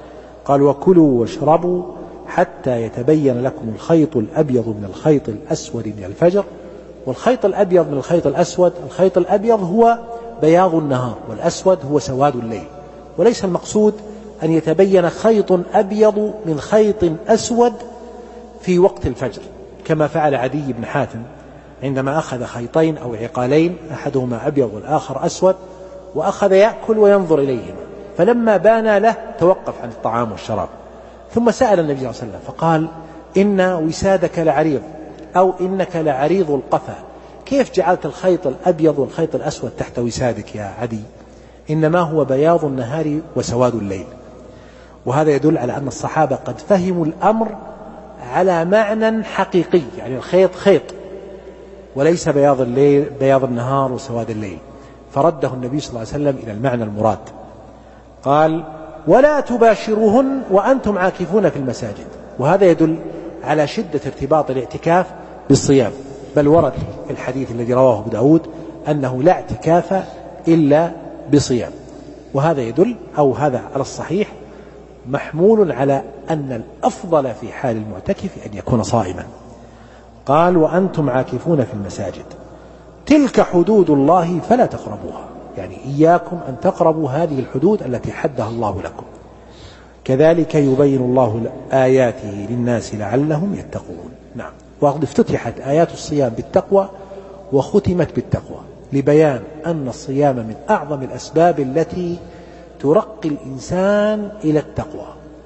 قال وكلوا واشربوا حتى يتبين لكم الخيط الأبيض من الخيط الأسود من الفجر. والخيط الأبيض من الخيط الأسود، الخيط الأبيض هو بياض النهار، والأسود هو سواد الليل. وليس المقصود أن يتبين خيط أبيض من خيط أسود في وقت الفجر، كما فعل عدي بن حاتم عندما أخذ خيطين أو عقالين، أحدهما أبيض والآخر أسود، وأخذ يأكل وينظر إليهما، فلما بان له توقف عن الطعام والشراب، ثم سأل النبي صلى الله عليه وسلم فقال إن وسادك لعريض أو إنك لعريض القفا، كيف جعلت الخيط الأبيض والخيط الأسود تحت وسادك يا عدي؟ إنما هو بياض النهار وسواد الليل. وهذا يدل على أن الصحابة قد فهموا الأمر على معنى حقيقي، يعني الخيط خيط وليس بياض الليل بياض النهار وسواد الليل، فرده النبي صلى الله عليه وسلم إلى المعنى المراد. قال ولا تباشروهن وأنتم عاكفون في المساجد، وهذا يدل على شدة ارتباط الاعتكاف بالصيام، بل ورد في الحديث الذي رواه أبو داود أنه لا اعتكاف إلا بصيام، وهذا يدل أو هذا على الصحيح محمول على أن الأفضل في حال المعتكف أن يكون صائما. قال وأنتم عاكفون في المساجد تلك حدود الله فلا تقربوها، يعني إياكم أن تقربوا هذه الحدود التي حدها الله لكم. كذلك يبين الله آياته للناس لعلهم يتقون. نعم، وقد افتتحت آيات الصيام بالتقوى وختمت بالتقوى لبيان أن الصيام من أعظم الأسباب التي ترقي الإنسان إلى التقوى،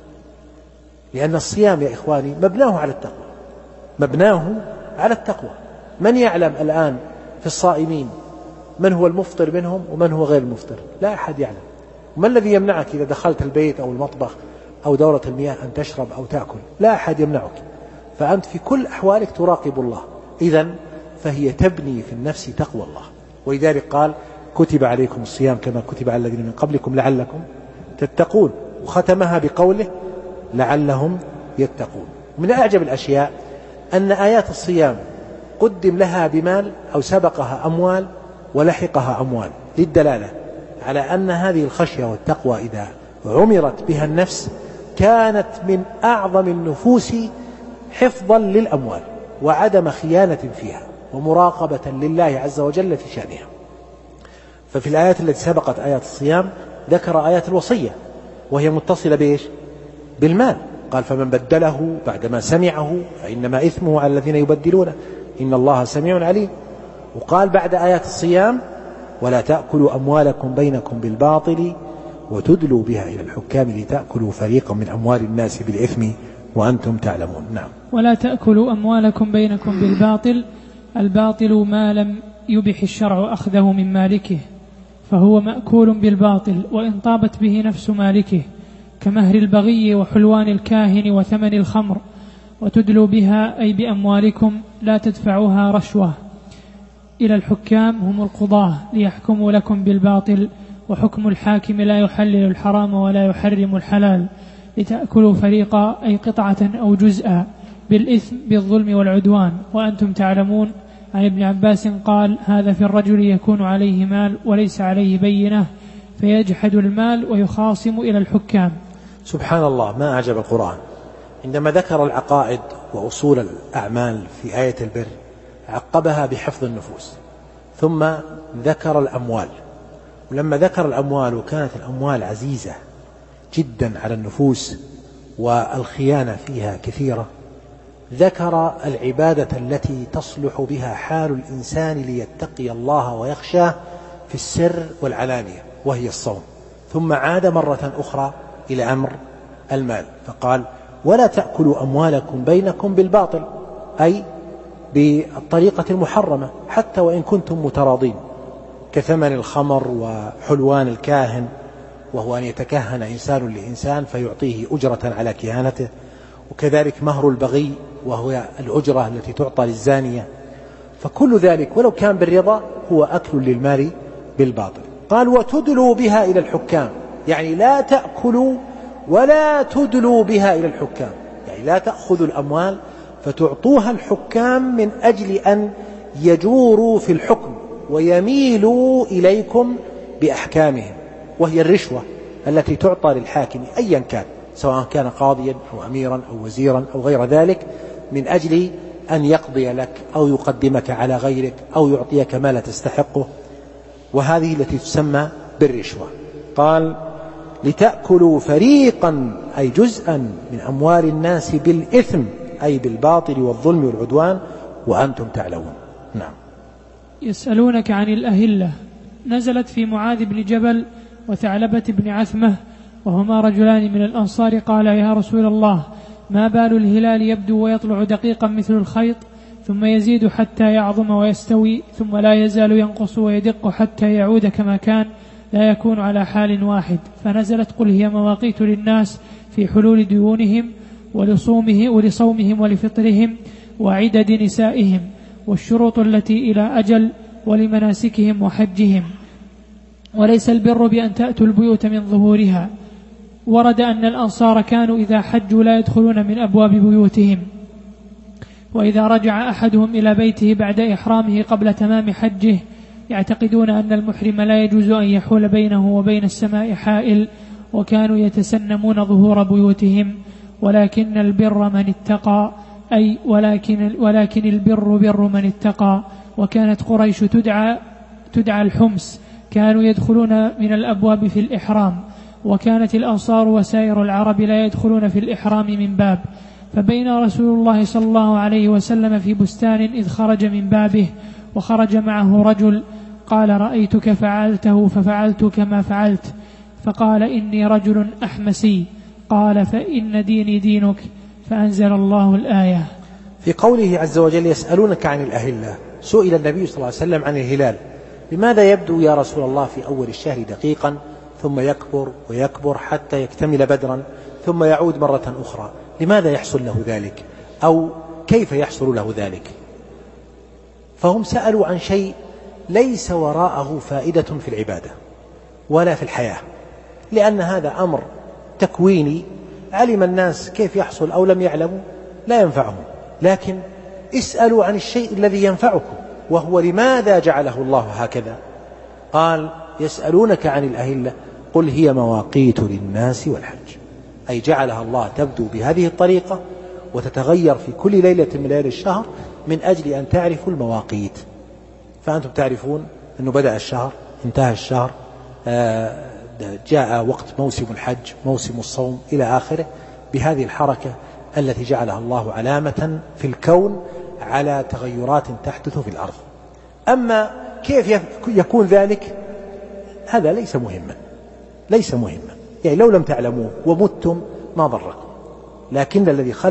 لأن الصيام يا إخواني مبناه على التقوى، مبناه على التقوى. من يعلم الآن في الصائمين من هو المفطر منهم ومن هو غير المفطر؟ لا أحد يعلم. وما الذي يمنعك إذا دخلت البيت أو المطبخ أو دورة المياه أن تشرب أو تأكل؟ لا أحد يمنعك، فأنت في كل أحوالك تراقب الله، إذن فهي تبني في النفس تقوى الله. ولذلك قال كتب عليكم الصيام كما كتب على الذين من قبلكم لعلكم تتقون، وختمها بقوله لعلهم يتقون. من أعجب الأشياء أن آيات الصيام قدم لها بمال أو سبقها أموال ولحقها أموال، للدلالة على أن هذه الخشية والتقوى إذا عمرت بها النفس كانت من أعظم النفوس حفظا للأموال وعدم خيانة فيها ومراقبة لله عز وجل في شأنها. ففي الآيات التي سبقت آيات الصيام ذكر آيات الوصية وهي متصلة بإيش؟ بالمال. قال فمن بدله بعدما سمعه فإنما إثمه على الذين يبدلونه إن الله سميع عليم. وقال بعد آيات الصيام ولا تأكلوا أموالكم بينكم بالباطل وتدلوا بها إلى الحكام لتأكلوا فريقا من أموال الناس بالإثم وأنتم تعلمون. نعم. ولا تأكلوا أموالكم بينكم بالباطل، الباطل ما لم يبح الشرع أخذه من مالكه فهو مأكول بالباطل وإن طابت به نفس مالكه، كمهر البغي وحلوان الكاهن وثمن الخمر. وتدلوا بها أي بأموالكم لا تدفعوها رشوة إلى الحكام هم القضاة ليحكموا لكم بالباطل، وحكم الحاكم لا يحلل الحرام ولا يحرم الحلال، لتأكلوا فريقا أي قطعة أو جزءا بالإثم بالظلم والعدوان وأنتم تعلمون. عن ابن عباس قال هذا في الرجل يكون عليه مال وليس عليه بينة فيجحد المال ويخاصم إلى الحكام. سبحان الله، ما أعجب القرآن عندما ذكر العقائد وأصول الأعمال في آية البر عقبها بحفظ النفوس، ثم ذكر الأموال. ولما ذكر الأموال وكانت الأموال عزيزة جدا على النفوس والخيانة فيها كثيرة، ذكر العبادة التي تصلح بها حال الإنسان ليتقي الله ويخشاه في السر والعلانية وهي الصوم، ثم عاد مرة أخرى إلى أمر المال فقال ولا تأكلوا أموالكم بينكم بالباطل، أي بالطريقة المحرمة حتى وإن كنتم متراضين، كثمن الخمر وحلوان الكاهن، وهو أن يتكهن إنسان لإنسان فيعطيه أجرة على كهانته، وكذلك مهر البغي وهو الأجرة التي تعطى للزانية. فكل ذلك ولو كان بالرضا هو أكل للمال بالباطل. قال وتدلوا بها إلى الحكام، يعني لا تأكلوا ولا تدلوا بها إلى الحكام، يعني لا تأخذوا الأموال فتعطوها الحكام من أجل أن يجوروا في الحكم ويميلوا إليكم بأحكامهم، وهي الرشوة التي تعطى للحاكم أيا كان سواء كان قاضيا أو أميرا أو وزيرا أو غير ذلك، من أجل أن يقضي لك أو يقدمك على غيرك أو يعطيك ما لا تستحقه، وهذه التي تسمى بالرشوة. قال لتأكلوا فريقا أي جزءا من أموال الناس بالإثم أي بالباطل والظلم والعدوان وأنتم تعلمون. نعم. يسألونك عن الأهلة، نزلت في معاذ بن جبل وثعلبة بن عثمة وهما رجلان من الأنصار. قال يا رسول الله ما بال الهلال يبدو ويطلع دقيقا مثل الخيط ثم يزيد حتى يعظم ويستوي ثم لا يزال ينقص ويدق حتى يعود كما كان لا يكون على حال واحد، فنزلت قل هي مواقيت للناس في حلول ديونهم ولصومهم ولفطرهم وعدد نسائهم والشروط التي إلى أجل ولمناسكهم وحجهم، وليس البر بأن تأتوا البيوت من ظهورها. ورد أن الأنصار كانوا إذا حجوا لا يدخلون من أبواب بيوتهم، وإذا رجع أحدهم إلى بيته بعد إحرامه قبل تمام حجه يعتقدون أن المحرم لا يجوز أن يحول بينه وبين السماء حائل، وكانوا يتسنمون ظهور بيوتهم. ولكن البر من اتقى، أي ولكن البر بر من اتقى. وكانت قريش تدعى الحمس، كانوا يدخلون من الأبواب في الإحرام، وكانت الأنصار وسائر العرب لا يدخلون في الإحرام من باب. فبين رسول الله صلى الله عليه وسلم في بستان إذ خرج من بابه وخرج معه رجل، قال رأيتك فعلته ففعلت كما فعلت، فقال إني رجل أحمسي، قال فإن ديني دينك، فأنزل الله الآية. في قوله عز وجل يسألونك عن الأهلة، سئل النبي صلى الله عليه وسلم عن الهلال، لماذا يبدو يا رسول الله في أول الشهر دقيقا ثم يكبر ويكبر حتى يكتمل بدرا ثم يعود مرة أخرى؟ لماذا يحصل له ذلك، أو كيف يحصل له ذلك؟ فهم سألوا عن شيء ليس وراءه فائدة في العبادة ولا في الحياة، لأن هذا أمر تكويني علم الناس كيف يحصل أو لم يعلموا لا ينفعهم، لكن اسألوا عن الشيء الذي ينفعكم، وهو لماذا جعله الله هكذا. قال يسألونك عن الأهلة قل هي مواقيت للناس والحج، أي جعلها الله تبدو بهذه الطريقة وتتغير في كل ليلة من ليالي الشهر من أجل أن تعرفوا المواقيت. فأنتم تعرفون أنه بدأ الشهر، انتهى الشهر، جاء وقت موسم الحج، موسم الصوم إلى آخره، بهذه الحركة التي جعلها الله علامة في الكون على تغيرات تحدث في الأرض. أما كيف يكون ذلك هذا ليس مهما، يعني لو لم تعلموه ومتم ما ضركم، لكن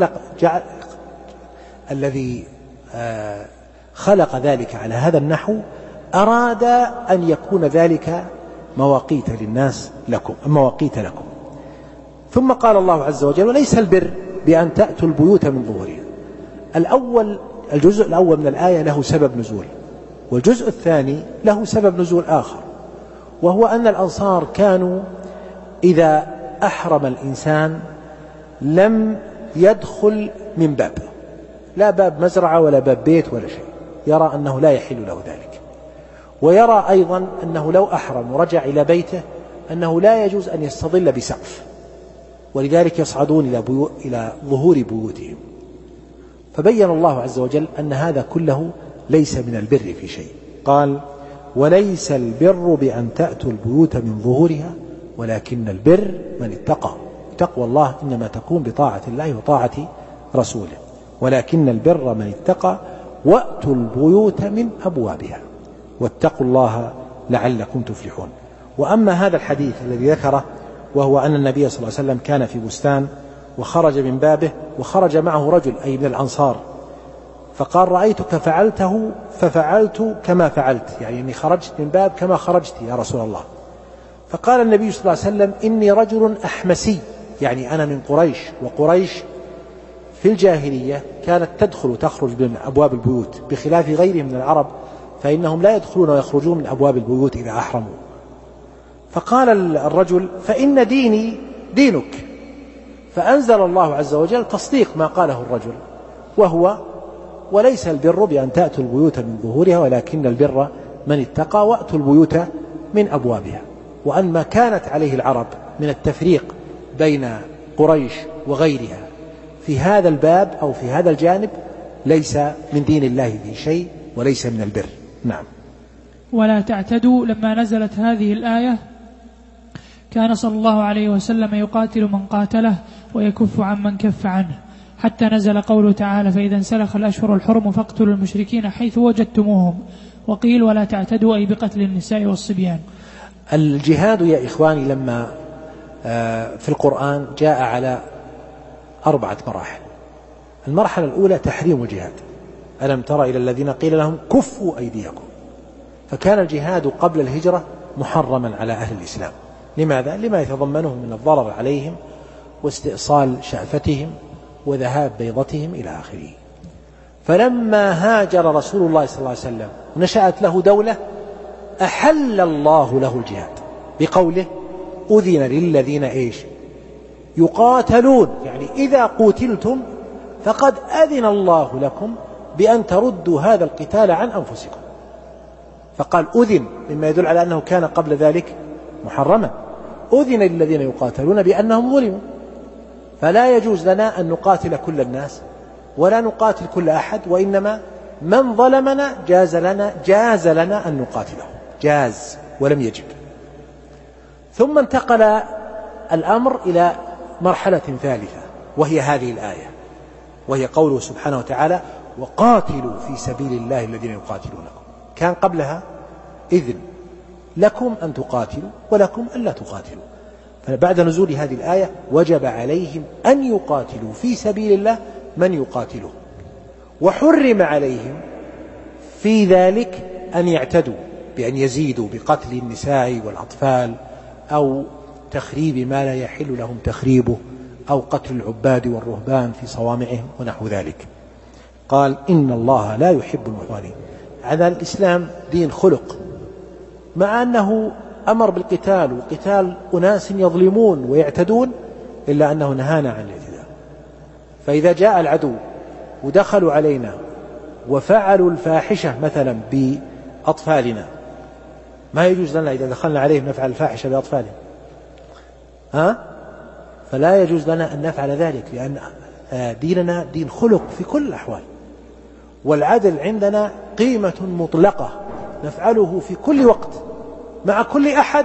الذي خلق ذلك على هذا النحو أراد أن يكون ذلك مواقيت للناس لكم. ثم قال الله عز وجل وليس البر بأن تأتوا البيوت من ظهورها. الجزء الأول من الآية له سبب نزول، والجزء الثاني له سبب نزول آخر، وهو أن الأنصار كانوا إذا أحرم الإنسان لم يدخل من باب، لا باب مزرعة ولا باب بيت ولا شيء، يرى أنه لا يحل له ذلك، ويرى أيضا أنه لو أحرم ورجع إلى بيته أنه لا يجوز أن يستظل بسقف، ولذلك يصعدون إلى ظهور بيوتهم. فبين الله عز وجل أن هذا كله ليس من البر في شيء. قال وليس البر بأن تأتوا البيوت من ظهورها ولكن البر من اتقى. تقوى الله إنما تكون بطاعة الله وطاعة رسوله. ولكن البر من اتقى وأتوا البيوت من أبوابها واتقوا الله لعلكم تفلحون. وأما هذا الحديث الذي ذكره وهو أن النبي صلى الله عليه وسلم كان في بستان وخرج من بابه وخرج معه رجل أي من الأنصار، فقال رأيتك فعلته ففعلت كما فعلت، يعني أني خرجت من باب كما خرجت يا رسول الله. فقال النبي صلى الله عليه وسلم إني رجل أحمسي، يعني أنا من قريش، وقريش في الجاهلية كانت تخرج من أبواب البيوت بخلاف غيرهم من العرب، فإنهم لا يدخلون ويخرجون من أبواب البيوت إذا أحرموا. فقال الرجل فإن ديني دينك، فأنزل الله عز وجل تصديق ما قاله الرجل، وهو وليس البر بأن تأتوا البيوت من ظهورها ولكن البر من اتقى وأتوا البيوت من أبوابها. وأن ما كانت عليه العرب من التفريق بين قريش وغيرها في هذا الباب أو في هذا الجانب ليس من دين الله في شيء وليس من البر. نعم. ولا تعتدوا لما نزلت هذه الآية كان صلى الله عليه وسلم يقاتل من قاتله ويكف عن من كف عنه، حتى نزل قوله تعالى: فإذا انسلخ الأشهر الحرم فاقتلوا المشركين حيث وجدتموهم. وقيل: ولا تعتدوا أي بقتل النساء والصبيان. الجهاد يا إخواني لما في القرآن جاء على 4 مراحل. المرحلة الأولى تحريم الجهاد، ألم تر إلى الذين قيل لهم كفوا أيديكم، فكان الجهاد قبل الهجرة محرما على أهل الإسلام. لماذا؟ لما يتضمنه من الضرر عليهم واستئصال شأفتهم وذهاب بيضتهم إلى آخره. فلما هاجر رسول الله صلى الله عليه وسلم ونشأت له دولة أحل الله له الجهاد بقوله: أذن للذين يقاتلون، يعني إذا قتلتم فقد أذن الله لكم بأن تردوا هذا القتال عن أنفسكم. فقال أذن، مما يدل على أنه كان قبل ذلك محرما. أذن للذين يقاتلون بأنهم ظلموا، فلا يجوز لنا أن نقاتل كل الناس ولا نقاتل كل أحد، وإنما من ظلمنا جاز لنا أن نقاتله، جاز ولم يجب. ثم انتقل الأمر إلى مرحلة ثالثة، وهي هذه الآية، وهي قوله سبحانه وتعالى: وقاتلوا في سبيل الله الذين يقاتلونكم. كان قبلها إذن لكم أن تقاتلوا ولكم أن لا تقاتلوا، فبعد نزول هذه الآية وجب عليهم أن يقاتلوا في سبيل الله من يقاتله، وحرم عليهم في ذلك أن يعتدوا بأن يزيدوا بقتل النساء والأطفال أو تخريب ما لا يحل لهم تخريبه أو قتل العباد والرهبان في صوامعهم ونحو ذلك. قال: إن الله لا يحب المعتدين. هذا الإسلام دين خلق، مع أنه أمر بالقتال وقتال أناس يظلمون ويعتدون، إلا أنه نهانا عن الاعتداء. فإذا جاء العدو ودخلوا علينا وفعلوا الفاحشة مثلا بأطفالنا، ما يجوز لنا إذا دخلنا عليهم نفعل الفاحشة بأطفالهم، فلا يجوز لنا أن نفعل ذلك، لأن ديننا دين خلق في كل الأحوال، والعدل عندنا قيمة مطلقة نفعله في كل وقت مع كل أحد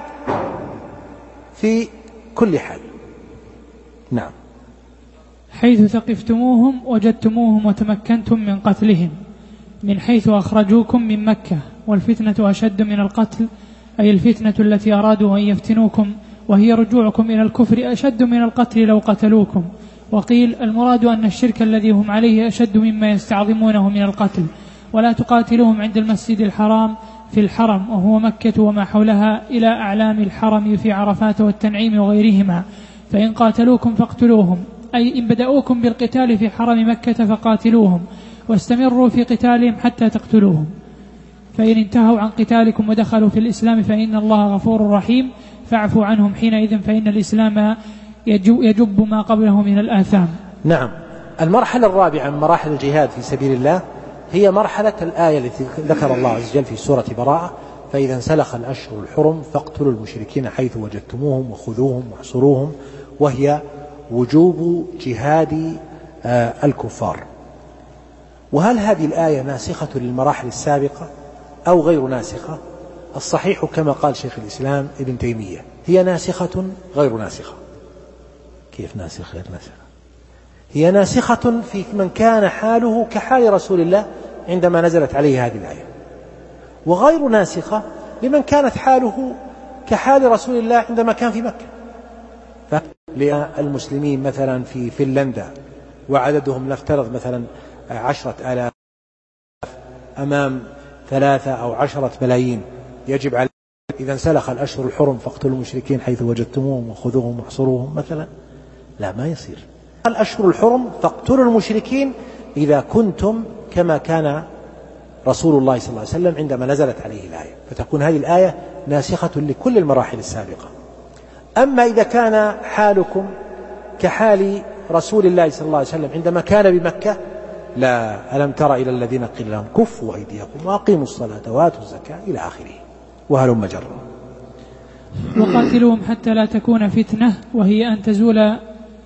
في كل حال. نعم. حيث ثقفتموهم وجدتموهم وتمكنتم من قتلهم، من حيث أخرجوكم من مكة، والفتنة أشد من القتل، أي الفتنة التي أرادوا أن يفتنوكم، وهي رجوعكم إلى الكفر أشد من القتل لو قتلوكم. وقيل: المراد أن الشرك الذي هم عليه أشد مما يستعظمونه من القتل. ولا تقاتلوهم عند المسجد الحرام في الحرم وهو مكة وما حولها إلى أعلام الحرم في عرفات والتنعيم وغيرهما، فإن قاتلوكم فاقتلوهم، أي إن بدأوكم بالقتال في حرم مكة فقاتلوهم، واستمروا في قتالهم حتى تقتلوهم. فإن انتهوا عن قتالكم ودخلوا في الإسلام فإن الله غفور رحيم، فاعفوا عنهم حينئذ، فإن الإسلام يجب ما قبله من الآثام. نعم. المرحلة الرابعة من مراحل الجهاد في سبيل الله هي مرحلة الآية التي ذكر الله عز وجل في سورة براءة: فإذا انسلخ الأشهر الحرم فاقتلوا المشركين حيث وجدتموهم وخذوهم واحصروهم، وهي وجوب جهاد الكفار. وهل هذه الآية ناسخة للمراحل السابقة أو غير ناسخة؟ الصحيح كما قال شيخ الإسلام ابن تيمية: هي ناسخة غير ناسخة. كيف ناسخة غير ناسخة؟ هي ناسخة في من كان حاله كحال رسول الله عندما نزلت عليه هذه الآية، وغير ناسخة لمن كانت حاله كحال رسول الله عندما كان في مكة. فالمسلمين مثلا في فنلندا وعددهم نفترض مثلا 10,000 أمام 3 أو 10 ملايين، يجب عليه إذا انسلخ الأشهر الحرم فاقتلوا المشركين حيث وجدتموهم وخذوهم واحصروهم مثلا؟ لا، ما يصير. الأشهر الحرم فاقتلوا المشركين إذا كنتم كما كان رسول الله صلى الله عليه وسلم عندما نزلت عليه الآية، فتكون هذه الآية ناسخة لكل المراحل السابقة. أما إذا كان حالكم كحال رسول الله صلى الله عليه وسلم عندما كان بمكة، لا: ألم تر إلى الذين قيل لهم كفوا أيديكم وأقيموا الصلاة وآتوا الزكاة إلى آخره، وهلم جرا. وقاتلوهم حتى لا تكون فتنة، وهي أن تزول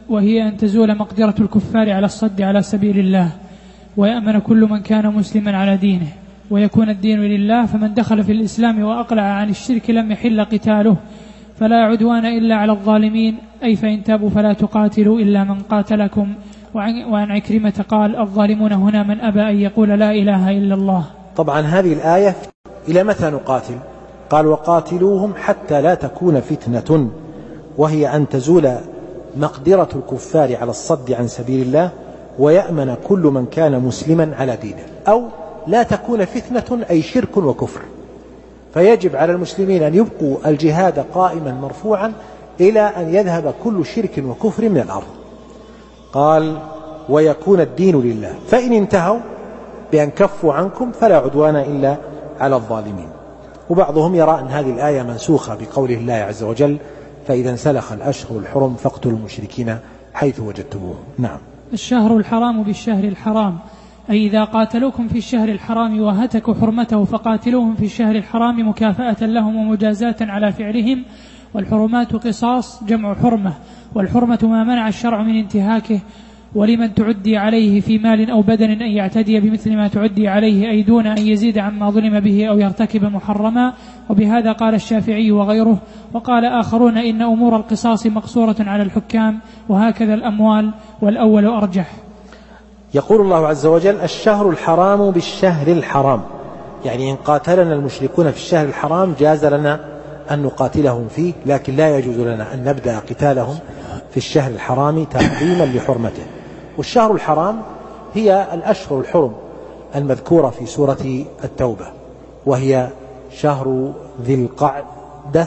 وهي أن تزول مقدرة الكفار على الصد على سبيل الله، ويأمن كل من كان مسلما على دينه، ويكون الدين لله، فمن دخل في الإسلام وأقلع عن الشرك لم يحل قتاله، فلا عدوان إلا على الظالمين، أي فإن تابوا فلا تقاتلوا إلا من قاتلكم. وعن عكرمة قال: الظالمون هنا من أبى أن يقول لا إله إلا الله. طبعا هذه الآية إلى متى نقاتل؟ قال: وقاتلوهم حتى لا تكون فتنة، وهي أن تزول مقدرة الكفار على الصد عن سبيل الله، ويأمن كل من كان مسلما على دينه، أو لا تكون فتنة أي شرك وكفر، فيجب على المسلمين أن يبقوا الجهاد قائما مرفوعا إلى أن يذهب كل شرك وكفر من الأرض. قال: ويكون الدين لله، فإن انتهوا بأن كفوا عنكم فلا عدوان إلا على الظالمين. وبعضهم يرى أن هذه الآية منسوخة بقوله الله عز وجل: فإذا انسلخ الأشهر الحرم فاقتلوا المشركين حيث وجدتموهم. نعم. الشهر الحرام بالشهر الحرام، أي إذا قاتلوكم في الشهر الحرام وهتكوا حرمته فقاتلوهم في الشهر الحرام مكافأة لهم ومجازاة على فعلهم. والحرمات قصاص جمع حرمة، والحرمة ما منع الشرع من انتهاكه، ولمن تعدي عليه في مال أو بدن أن يعتدي بمثل ما تعدي عليه، أي دون أن يزيد عما ظلم به أو يرتكب محرما. وبهذا قال الشافعي وغيره. وقال آخرون إن أمور القصاص مقصورة على الحكام، وهكذا الأموال، والأول أرجح. يقول الله عز وجل: الشهر الحرام بالشهر الحرام، يعني إن قاتلنا المشركون في الشهر الحرام جاز لنا أن نقاتلهم فيه، لكن لا يجوز لنا أن نبدأ قتالهم في الشهر الحرام تعظيما لحرمته. والشهر الحرام هي الأشهر الحرم المذكورة في سورة التوبة، وهي شهر ذي القعدة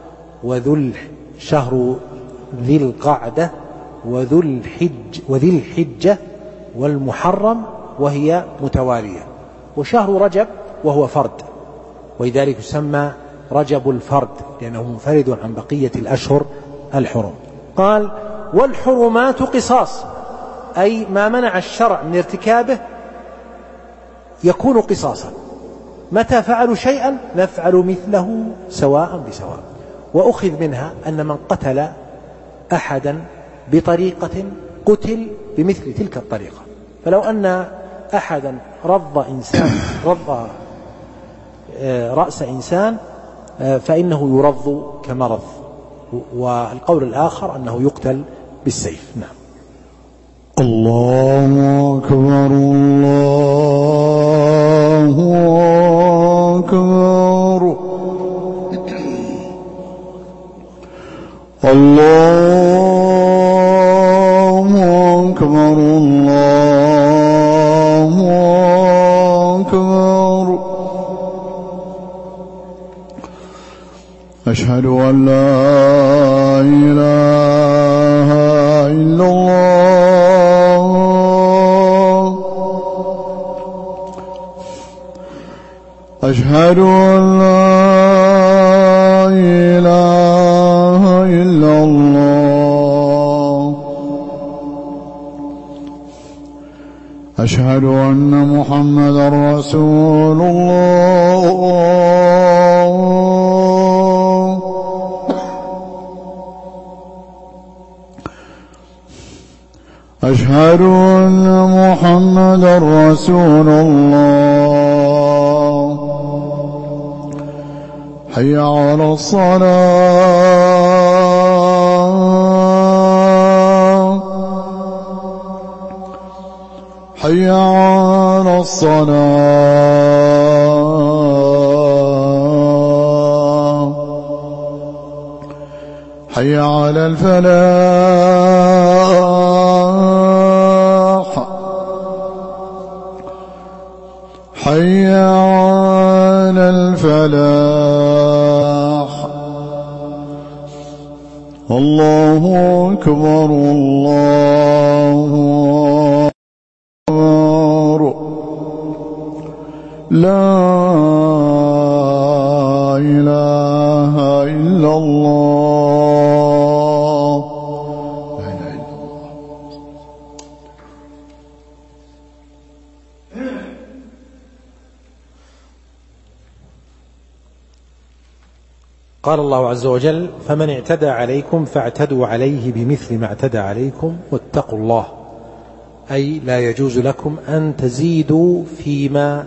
شهر ذي القعدة وذي الحجة والمحرم، وهي متوالية، وشهر رجب وهو فرد، ولذلك يسمى رجب الفرد لأنه منفرد عن بقية الأشهر الحرم. قال: والحرمات قصاص، أي ما منع الشرع من ارتكابه يكون قصاصا، متى فعلوا شيئا نفعل مثله سواء بسواء. وأخذ منها أن من قتل أحدا بطريقة قتل بمثل تلك الطريقة، فلو أن أحدا رض رأس إنسان فإنه يرض كمرض. والقول الآخر أنه يقتل بالسيف. نعم. الله أكبر الله أكبر الله أكبر الله أكبر. أشهد أن لا إله إلا الله، أشهد أن لا إله إلا الله، أشهد أن محمدا رسول الله، أشهد أن محمدا رسول الله. حي على الصلاة، حي على الصلاة، حي على الفلاح، حي على الفلاح. الله أكبر الله أكبر. لا إله إلا الله. لا إله إلا الله. قال الله عز وجل: فمن اعتدى عليكم فاعتدوا عليه بمثل ما اعتدى عليكم واتقوا الله. أي لا يجوز لكم أن تزيدوا فيما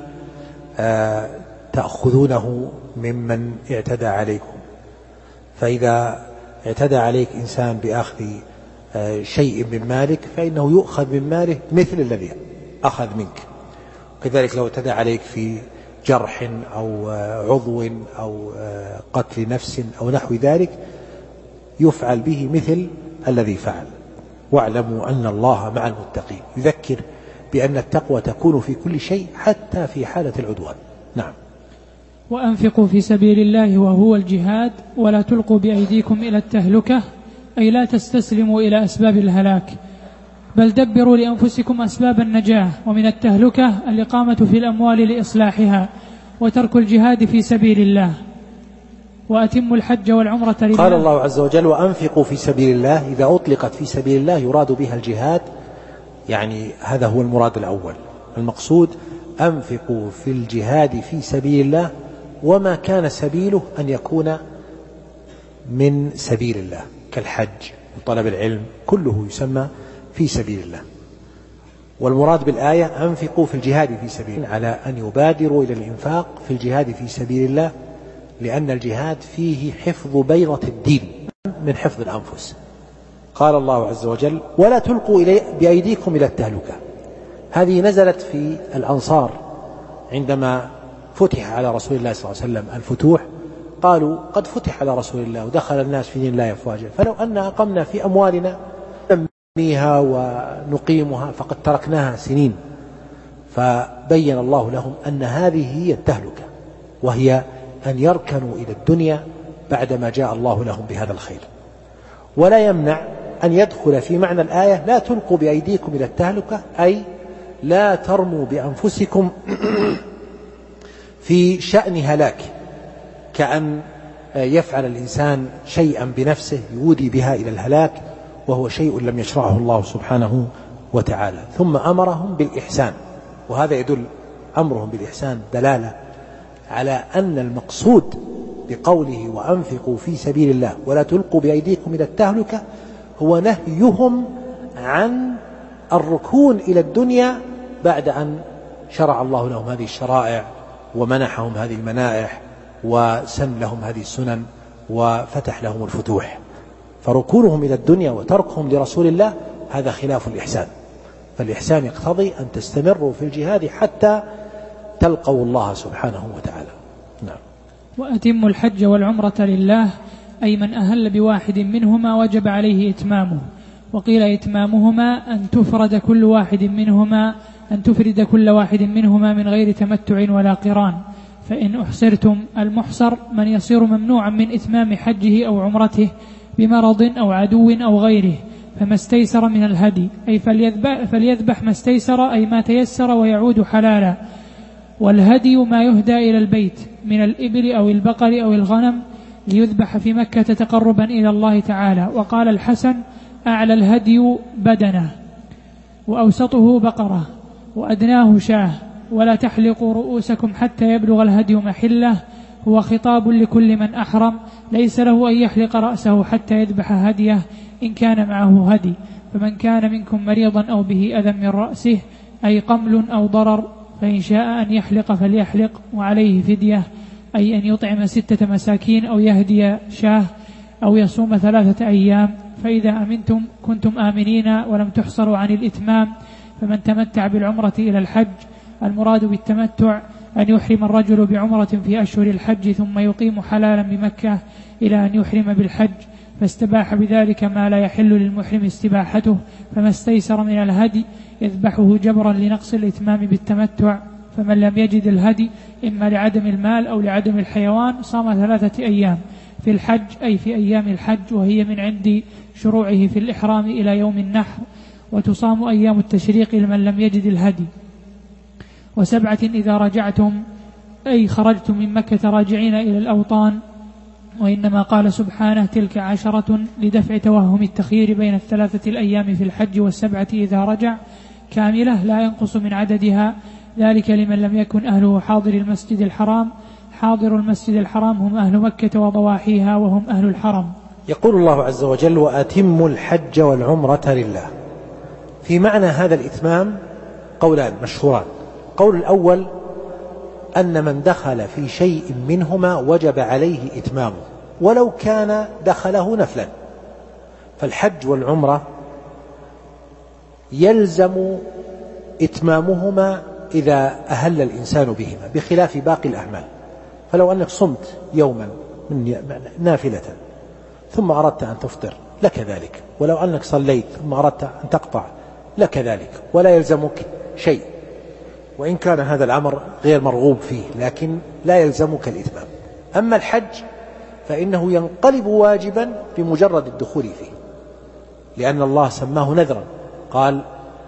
تأخذونه ممن اعتدى عليكم. فإذا اعتدى عليك إنسان بأخذ شيء من مالك فإنه يؤخذ من ماله مثل الذي أخذ منك. كذلك لو اعتدى عليك في جرح أو عضو أو قتل نفس أو نحو ذلك يفعل به مثل الذي فعل. واعلموا أن الله مع المتقين. يذكر بأن التقوى تكون في كل شيء حتى في حالة العدوان. نعم. وأنفقوا في سبيل الله وهو الجهاد ولا تلقوا بأيديكم إلى التهلكة، أي لا تستسلموا إلى أسباب الهلاك، بل دبروا لأنفسكم أسباب النجاة. ومن التهلكة الإقامة في الأموال لإصلاحها وترك الجهاد في سبيل الله. وأتموا الحج والعمرة لله. قال الله عز وجل: وأنفقوا في سبيل الله. إذا أطلقت في سبيل الله يراد بها الجهاد، يعني هذا هو المراد الأول. المقصود أنفقوا في الجهاد في سبيل الله، وما كان سبيله أن يكون من سبيل الله كالحج وطلب العلم، كله يسمى في سبيل الله. والمراد بالآية أنفقوا في الجهاد في سبيل الله، على أن يبادروا إلى الإنفاق في الجهاد في سبيل الله، لأن الجهاد فيه حفظ بيضة الدين من حفظ الأنفس. قال الله عز وجل: ولا تلقوا بأيديكم إلى التهلكة. هذه نزلت في الأنصار عندما فتح على رسول الله صلى الله عليه وسلم الفتوح، قالوا: قد فتح على رسول الله ودخل الناس في دين الله أفواجا، فلو أن أقمنا في أموالنا ننميها ونقيمها فقد تركناها سنين. فبين الله لهم أن هذه هي التهلكة، وهي أن يركنوا إلى الدنيا بعدما جاء الله لهم بهذا الخير. ولا يمنع أن يدخل في معنى الآية: لا تلقوا بأيديكم إلى التهلكة، أي لا ترموا بأنفسكم في شأن هلاك، كأن يفعل الإنسان شيئا بنفسه يودي بها إلى الهلاك، وهو شيء لم يشرعه الله سبحانه وتعالى. ثم أمرهم بالإحسان، وهذا يدل أمرهم بالإحسان دلالة على أن المقصود بقوله وأنفقوا في سبيل الله ولا تلقوا بأيديكم إلى التهلكة هو نهيهم عن الركون إلى الدنيا بعد أن شرع الله لهم هذه الشرائع ومنحهم هذه المنائح وسن لهم هذه السنن وفتح لهم الفتوح. فركونهم إلى الدنيا وتركهم لرسول الله هذا خلاف الإحسان. فالإحسان يقتضي أن تستمروا في الجهاد حتى تلقوا الله سبحانه وتعالى. نعم. وأتموا الحج والعمرة لله، أي من أهل بواحد منهما وجب عليه إتمامه. وقيل إتمامهما أن تفرد كل واحد منهما من غير تمتع ولا قران. فإن أحصرتم، المحصر من يصير ممنوعا من إتمام حجه أو عمرته بمرض أو عدو أو غيره، فما استيسر من الهدي، أي فليذبح ما استيسر، أي ما تيسر ويعود حلالا. والهدي ما يهدى إلى البيت من الإبل أو البقر أو الغنم ليذبح في مكة تقربا إلى الله تعالى. وقال الحسن: أعلى الهدي بدنه، وأوسطه بقرة، وأدناه شاه. ولا تحلقوا رؤوسكم حتى يبلغ الهدي محله، هو خطاب لكل من أحرم، ليس له أن يحلق رأسه حتى يذبح هديه إن كان معه هدي. فمن كان منكم مريضا أو به أذى من رأسه، أي قمل أو ضرر، فإن شاء أن يحلق فليحلق، وعليه فدية، أي أن يطعم 6 مساكين أو يهدي شاه أو يصوم 3 أيام. فإذا أمنتم كنتم آمنين ولم تحصروا عن الإتمام. فمن تمتع بالعمرة إلى الحج، المراد بالتمتع أن يحرم الرجل بعمرة في أشهر الحج ثم يقيم حلالا بمكة إلى أن يحرم بالحج، فاستباح بذلك ما لا يحل للمحرم استباحته. فما استيسر من الهدي يذبحه جبرا لنقص الإتمام بالتمتع. فمن لم يجد الهدي إما لعدم المال أو لعدم الحيوان صام 3 أيام في الحج، أي في أيام الحج، وهي من عند شروعه في الإحرام إلى يوم النحر. وتصام أيام التشريق لمن لم يجد الهدي. 7 إذا رجعتم، أي خرجتم من مكة راجعين إلى الأوطان. وإنما قال سبحانه: تلك 10 لدفع توهم التخيير بين 3 الأيام في الحج و7 إذا رجع، كاملة لا ينقص من عددها، ذلك لمن لم يكن أهله حاضر المسجد الحرام حاضر المسجد الحرام هم أهل مكة وضواحيها وهم أهل الحرم. يقول الله عز وجل: وأتموا الحج والعمرة لله. في معنى هذا الإتمام قولان مشهوران. قول الأول أن من دخل في شيء منهما وجب عليه إتمامه ولو كان دخله نفلا، فالحج والعمرة يلزم إتمامهما إذا أهل الإنسان بهما، بخلاف باقي الأعمال. فلو أنك صمت يوما نافلة ثم أردت أن تفطر لك ذلك، ولو أنك صليت ثم أردت أن تقطع لك ذلك، ولا يلزمك شيء، وإن كان هذا الأمر غير مرغوب فيه لكن لا يلزمك الإتمام. أما الحج فإنه ينقلب واجبا بمجرد الدخول فيه، لأن الله سماه نذرا، قال: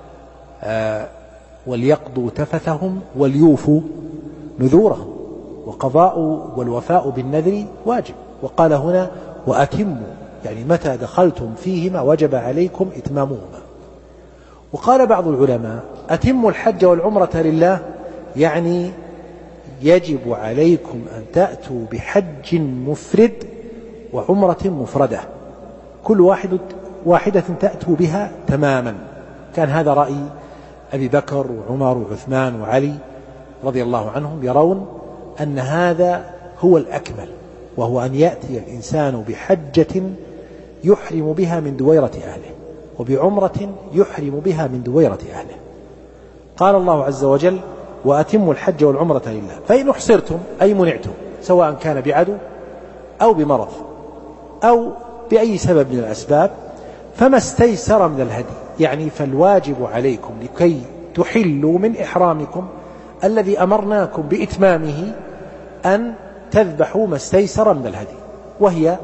وليقضوا تفثهم وليوفوا نذورهم، وقضاء والوفاء بالنذر واجب. وقال هنا: وأتموا، يعني متى دخلتم فيهما وجب عليكم إتمامهما. وقال بعض العلماء: أتموا الحج والعمرة لله، يعني يجب عليكم أن تأتوا بحج مفرد وعمرة مفردة، كل واحدة تأتوا بها تماما. كان هذا رأي أبي بكر وعمر وعثمان وعلي رضي الله عنهم، يرون أن هذا هو الأكمل، وهو أن يأتي الإنسان بحجة يحرم بها من دويرة أهله، وبعمرة يحرم بها من دويرة أهله. قال الله عز وجل: وأتموا الحج والعمرة لله، فإن أحصرتم أي منعتم، سواء كان بعدو أو بمرض أو بأي سبب من الأسباب، فما استيسر من الهدي، يعني فالواجب عليكم لكي تحلوا من إحرامكم الذي أمرناكم بإتمامه أن تذبحوا ما استيسر من الهدي، وهي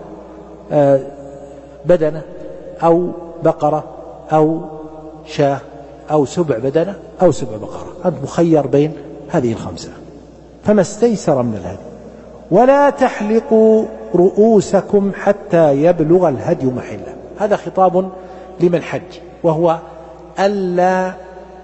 بدنة أو بقرة أو شاة أو سبع بدنة أو سبع بقرة، أنت مخير بين هذه الخمسة، فما استيسر من الهدي. ولا تحلقوا رؤوسكم حتى يبلغ الهدي محله، هذا خطاب لمن حج، وهو ألا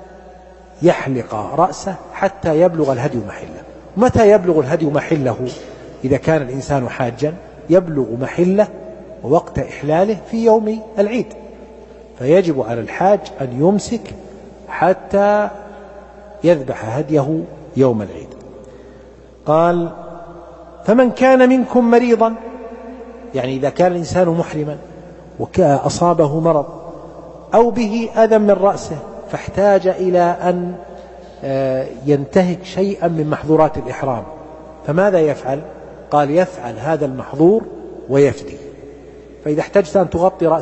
يحلق رأسه حتى يبلغ الهدي محله. متى يبلغ الهدي محله؟ إذا كان الإنسان حاجا يبلغ محله ووقت إحلاله في يوم العيد، فيجب على الحاج أن يمسك حتى يذبح هديه يوم العيد. قال: فمن كان منكم مريضا، يعني إذا كان الإنسان محرما وأصابه مرض أو به أذى من رأسه فاحتاج إلى أن ينتهك شيئا من محظورات الإحرام، فماذا يفعل؟ قال: يفعل هذا المحظور ويفدي. فإذا احتجت أن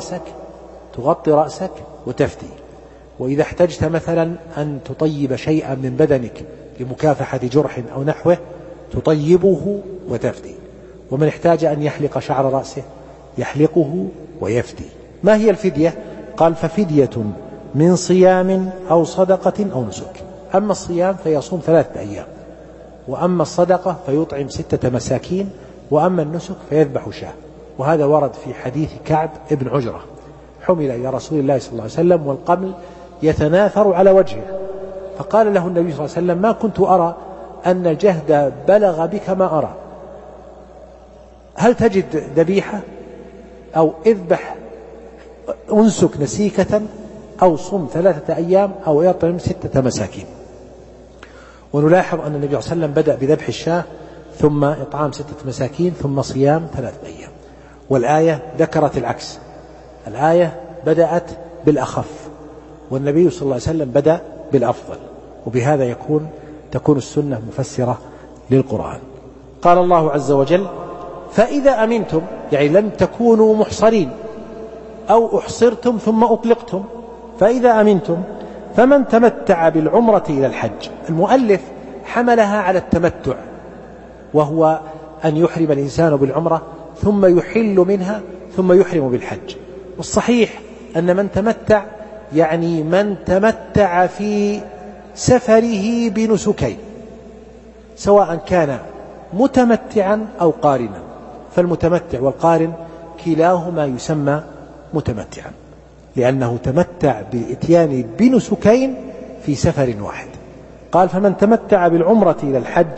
تغطي رأسك وتفدي، وإذا احتجت مثلا أن تطيب شيئا من بدنك لمكافحة جرح أو نحوه تطيبه وتفدي. ومن احتاج أن يحلق شعر رأسه يحلقه ويفدي. ما هي الفدية؟ قال: ففدية من صيام أو صدقة أو نسك. أما الصيام فيصوم 3 أيام، وأما الصدقة فيطعم 6 مساكين، وأما النسك فيذبح شاة. وهذا ورد في حديث كعب ابن عجرة: حمل إلى رسول الله صلى الله عليه وسلم والقمل يتناثر على وجهه، فقال له النبي صلى الله عليه وسلم: ما كنت أرى أن الجهد بلغ بك ما أرى، هل تجد ذبيحة؟ أو اذبح أنسك نسيكة، أو صم 3 أيام، أو يطعم 6 مساكين. ونلاحظ أن النبي صلى الله عليه وسلم بدأ بذبح الشاة، ثم إطعام 6 مساكين، ثم صيام 3 أيام. والآية ذكرت العكس، الآية بدأت بالأخف، والنبي صلى الله عليه وسلم بدأ بالأفضل، وبهذا تكون السنة مفسرة للقرآن. قال الله عز وجل: فإذا أمنتم، يعني لم تكونوا محصرين أو أحصرتم ثم أطلقتم، فإذا أمنتم فمن تمتع بالعمرة إلى الحج. المؤلف حملها على التمتع، وهو أن يحرم الإنسان بالعمرة ثم يحل منها ثم يحرم بالحج. والصحيح أن من تمتع يعني من تمتع في سفره بنسكين، سواء كان متمتعا أو قارنا، فالمتمتع والقارن كلاهما يسمى متمتعا، لأنه تمتع بالإتيان بنسكين في سفر واحد. قال: فمن تمتع بالعمرة إلى الحج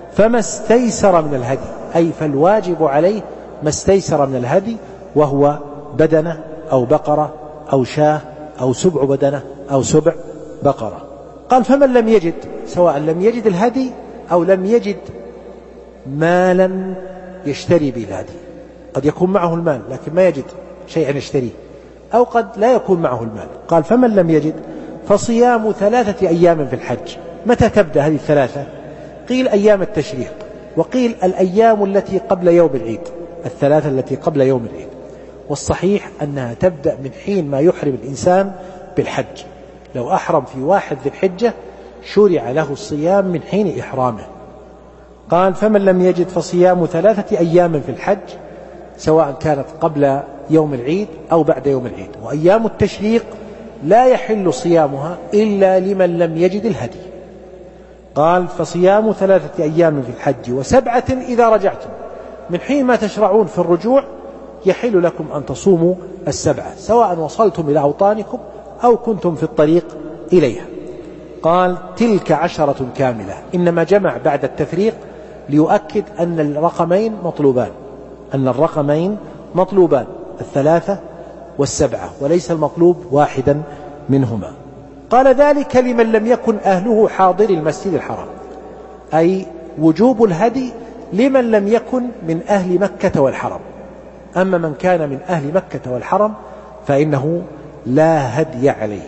فما استيسر من الهدي، أي فالواجب عليه ما استيسر من الهدي، وهو بدنة أو بقرة أو شاة أو سبع بدنة أو سبع بقرة. قال فمن لم يجد، سواء لم يجد الهدي أو لم يجد مالا يشتري به الهدي، قد يكون معه المال لكن ما يجد شيئا يشتريه، أو قد لا يكون معه المال. قال فمن لم يجد فصيام 3 أيام في الحج. متى تبدأ هذه الثلاثة؟ قيل أيام التشريق، وقيل الأيام التي قبل يوم العيد، الثلاثة التي قبل يوم العيد. والصحيح أنها تبدأ من حين ما يحرم الإنسان بالحج. لو أحرم في 1 ذي الحجة شرع له الصيام من حين إحرامه. قال فمن لم يجد فصيام 3 أيام في الحج، سواء كانت قبل يوم العيد أو بعد يوم العيد. وأيام التشريق لا يحل صيامها إلا لمن لم يجد الهدي. قال فصيام 3 أيام في الحج و7 إذا رجعتم. من حين ما تشرعون في الرجوع يحل لكم أن تصوموا 7، سواء وصلتم إلى أوطانكم أو كنتم في الطريق إليها. قال تلك 10 كاملة. إنما جمع بعد التفريق ليؤكد أن الرقمين مطلوبان، 3 و7، وليس المطلوب واحدا منهما. قال ذلك لمن لم يكن أهله حاضر المسجد الحرام، أي وجوب الهدي لمن لم يكن من أهل مكة والحرم. أما من كان من أهل مكة والحرم فإنه لا هدي عليه.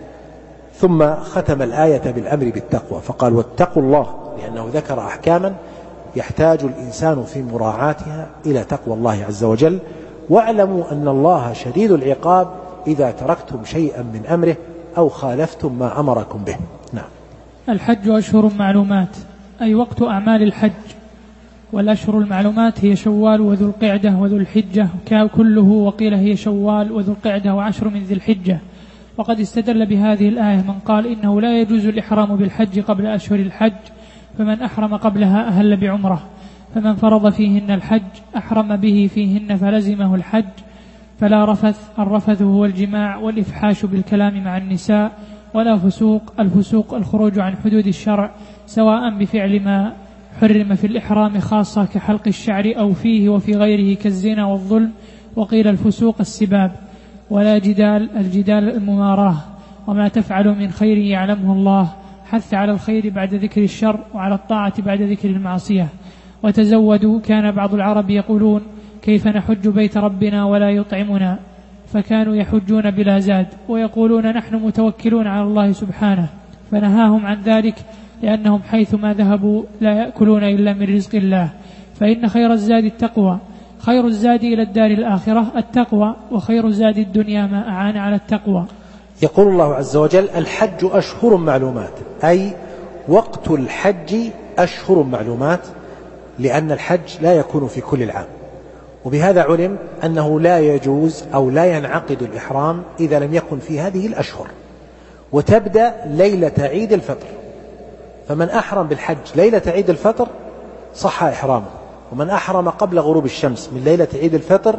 ثم ختم الآية بالأمر بالتقوى، فقال واتقوا الله، لأنه ذكر أحكاما يحتاج الإنسان في مراعاتها إلى تقوى الله عز وجل. واعلموا أن الله شديد العقاب إذا تركتم شيئا من أمره أو خالفتم ما أمركم به. نعم. الحج أشهر معلومات، أي وقت أعمال الحج. والأشهر المعلومات هي شوال وذو القعدة وذو الحجة كله، وقيل هي شوال وذو القعدة و10 من ذي الحجة. وقد استدل بهذه الآية من قال إنه لا يجوز الإحرام بالحج قبل أشهر الحج، فمن أحرم قبلها أهل بعمرة، فمن فرض فيهن الحج أحرم به فيهن فلزمه الحج. فلا رفث، الرفث هو الجماع والإفحاش بالكلام مع النساء. ولا فسوق، الفسوق الخروج عن حدود الشرع، سواء بفعل ما حرم في الإحرام خاصة كحلق الشعر أو فيه وفي غيره كالزنا والظلم. وقيل الفسوق السباب. ولا جدال، الجدال المماراة. وما تفعل من خير يعلمه الله، حث على الخير بعد ذكر الشر، وعلى الطاعة بعد ذكر المعصية. وتزودوا، كان بعض العرب يقولون كيف نحج بيت ربنا ولا يطعمنا، فكانوا يحجون بلا زاد، ويقولون نحن متوكلون على الله سبحانه، فنهاهم عن ذلك لأنهم حيثما ذهبوا لا يأكلون إلا من رزق الله. فإن خير الزاد التقوى، خير الزاد إلى الدار الآخرة التقوى، وخير زاد الدنيا ما أعان على التقوى. يقول الله عز وجل الحج أشهر معلومات، أي وقت الحج أشهر معلومات، لأن الحج لا يكون في كل العام. وبهذا علم أنه لا يجوز أو لا ينعقد الإحرام إذا لم يكن في هذه الأشهر، وتبدأ ليلة عيد الفطر. فمن أحرم بالحج ليلة عيد الفطر صح إحرامه، ومن أحرم قبل غروب الشمس من ليلة عيد الفطر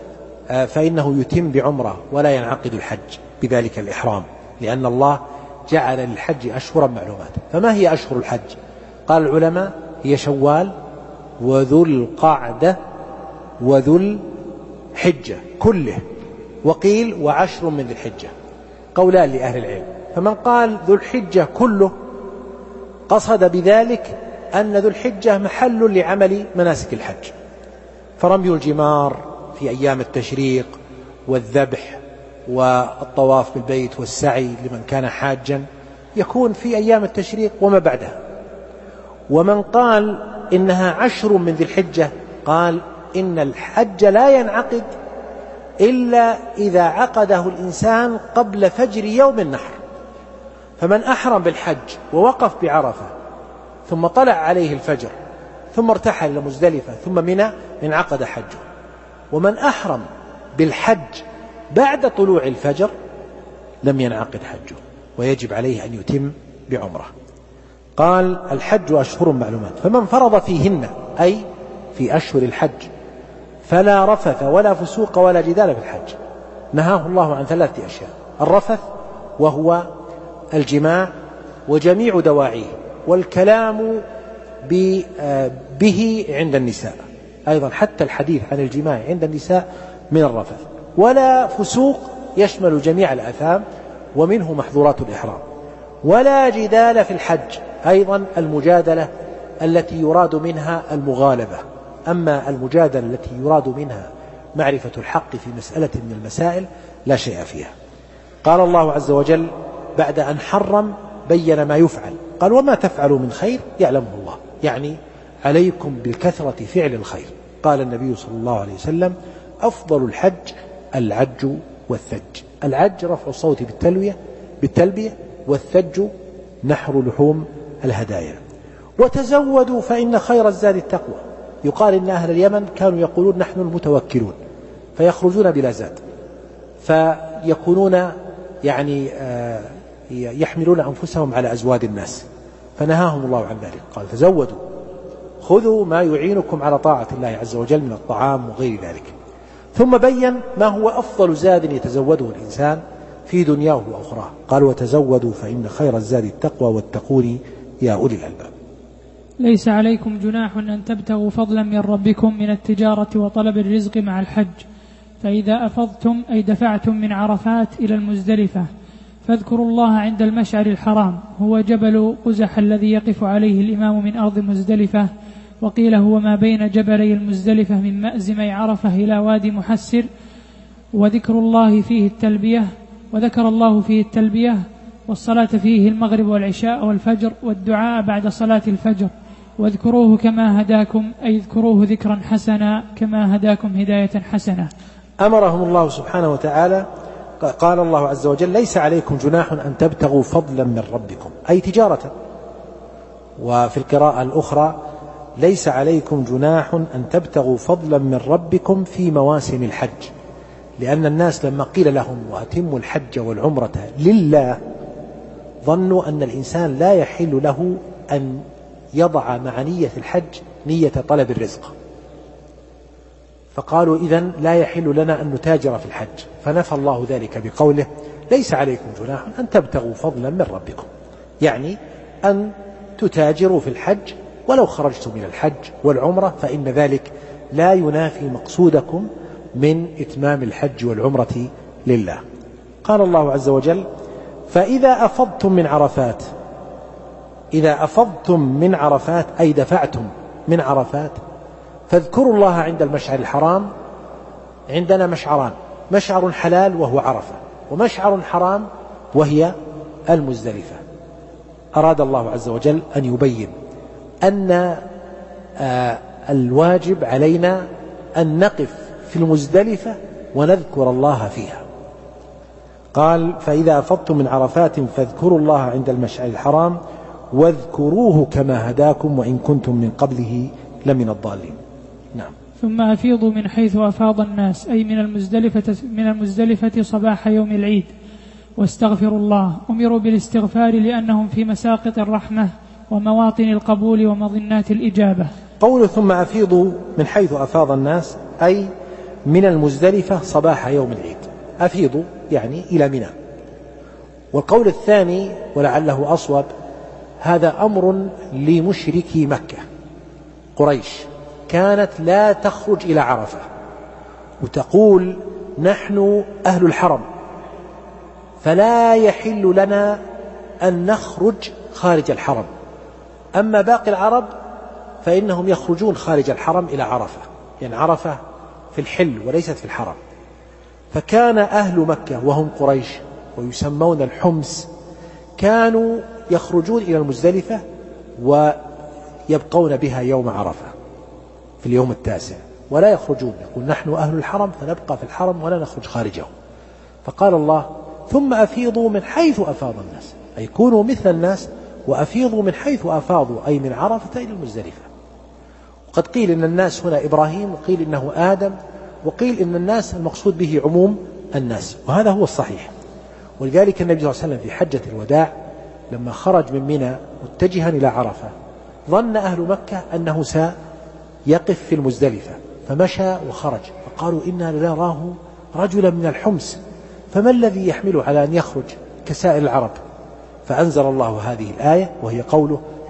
فإنه يتم بعمرة ولا ينعقد الحج بذلك الإحرام، لأن الله جعل للحج أشهرا معلومات. فما هي أشهر الحج؟ قال العلماء هي شوال وذو القعدة وذو الحجة كله، وقيل و10 من ذي الحجة، قولان لأهل العلم. فمن قال ذو الحجة كله قصد بذلك أن ذو الحجة محل لعمل مناسك الحج، فرمي الجمار في أيام التشريق، والذبح والطواف بالبيت والسعي لمن كان حاجا يكون في أيام التشريق وما بعدها. ومن قال إنها 10 من ذي الحجة قال إن الحج لا ينعقد إلا إذا عقده الإنسان قبل فجر يوم النحر. فمن أحرم بالحج ووقف بعرفة ثم طلع عليه الفجر ثم ارتحل إلى مزدلفة ثم منى انعقد حجه. ومن أحرم بالحج بعد طلوع الفجر لم ينعقد حجه، ويجب عليه أن يتم بعمره. قال الحج أشهر معلومات، فمن فرض فيهن أي في أشهر الحج فلا رفث ولا فسوق ولا جدال في الحج. نهاه الله عن 3 أشياء: الرفث وهو الجماع وجميع دواعيه، والكلام به عند النساء، أيضا حتى الحديث عن الجماع عند النساء من الرفث. ولا فسوق يشمل جميع الآثام ومنه محظورات الإحرام. ولا جدال في الحج، أيضا المجادلة التي يراد منها المغالبة. أما المجادلة التي يراد منها معرفة الحق في مسألة من المسائل لا شيء فيها. قال الله عز وجل بعد أن حرم بين ما يفعل، قال وما تفعلوا من خير يعلمه الله، يعني عليكم بالكثرة فعل الخير. قال النبي صلى الله عليه وسلم أفضل الحج العج والثج. العج رفع الصوت بالتلبية، والثج نحر لحوم الهدايا. وتزودوا فإن خير الزاد التقوى. يقال إن أهل اليمن كانوا يقولون نحن المتوكلون، فيخرجون بلا زاد، فيكونون يعني يحملون أنفسهم على أزواد الناس، فنهاهم الله عن ذلك. قال تزودوا، خذوا ما يعينكم على طاعة الله عز وجل من الطعام وغير ذلك. ثم بين ما هو أفضل زاد يتزوده الإنسان في دنياه وأخراه. قال وتزودوا فإن خير الزاد التقوى واتقوني يا أولي الألباب. ليس عليكم جناح أن تبتغوا فضلا من ربكم من التجارة وطلب الرزق مع الحج، فإذا أفضتم أي دفعتم من عرفات إلى المزدلفة فاذكروا الله عند المشعر الحرام، هو جبل قزح الذي يقف عليه الإمام من أرض مزدلفة، وقيل هو ما بين جبلي المزدلفة من مأزمي عرفة إلى وادي محسر. وذكر الله فيه التلبية، وذكر الله فيه التلبية والصلاة فيه المغرب والعشاء والفجر والدعاء بعد صلاة الفجر. واذكروه كما هداكم، أي اذكروه ذكرا حسنا كما هداكم هداية حسنة. أمرهم الله سبحانه وتعالى. قال الله عز وجل ليس عليكم جناح أن تبتغوا فضلا من ربكم، أي تجارة. وفي القراءة الأخرى ليس عليكم جناح أن تبتغوا فضلا من ربكم في مواسم الحج، لأن الناس لما قيل لهم وأتموا الحج والعمرة لله ظنوا أن الإنسان لا يحل له أن يضع مع نية الحج نية طلب الرزق، فقالوا إذن لا يحل لنا أن نتاجر في الحج، فنفى الله ذلك بقوله ليس عليكم جناح أن تبتغوا فضلا من ربكم، يعني أن تتاجروا في الحج ولو خرجتم من الحج والعمرة، فإن ذلك لا ينافي مقصودكم من إتمام الحج والعمرة لله. قال الله عز وجل فإذا أفضتم من عرفات، إذا أفضتم من عرفات أي دفعتم من عرفات فاذكروا الله عند المشعر الحرام. عندنا مشعران، مشعر حلال وهو عرفة، ومشعر حرام وهي المزدلفة. أراد الله عز وجل أن يبين أن الواجب علينا أن نقف في المزدلفة ونذكر الله فيها. قال فإذا أفضتم من عرفات فاذكروا الله عند المشعر الحرام واذكروه كما هداكم وإن كنتم من قبله لمن الضالين. نعم. ثم أفيضوا من حيث أفاض الناس، أي من المزدلفة صباح يوم العيد، واستغفروا الله. أمروا بالاستغفار لأنهم في مساقط الرحمة ومواطن القبول ومظنات الإجابة. قول ثم أفيضوا من حيث أفاض الناس أي من المزدلفة صباح يوم العيد، أفيضوا يعني إلى منى. والقول الثاني ولعله أصوب، هذا أمر لمشركي مكة. قريش كانت لا تخرج إلى عرفة وتقول نحن أهل الحرم فلا يحل لنا أن نخرج خارج الحرم، أما باقي العرب فإنهم يخرجون خارج الحرم إلى عرفة، يعني عرفة في الحل وليست في الحرم. فكان أهل مكة وهم قريش ويسمون الحمس كانوا يخرجون إلى المزدلفة ويبقون بها يوم عرفة في اليوم التاسع، ولا يخرجون، يقول نحن أهل الحرم فنبقى في الحرم ولا نخرج خارجه. فقال الله ثم أفيضوا من حيث أفاض الناس، أي كونوا مثل الناس وأفيضوا من حيث أفاضوا، أي من عرفة إلى المزدلفة. وقد قيل إن الناس هنا إبراهيم، وقيل إنه آدم، وقيل إن الناس المقصود به عموم الناس، وهذا هو الصحيح. ولذلك النبي صلى الله عليه وسلم في حجة الوداع لما خرج من منى متجها إلى عرفة ظن أهل مكة أنه سيقف في المزدلفة فمشى وخرج، فقالوا إنا لنراه رجلا من الحمس، فما الذي يحمله على أن يخرج كسائر العرب؟ فأنزل الله هذه الآية وهي قوله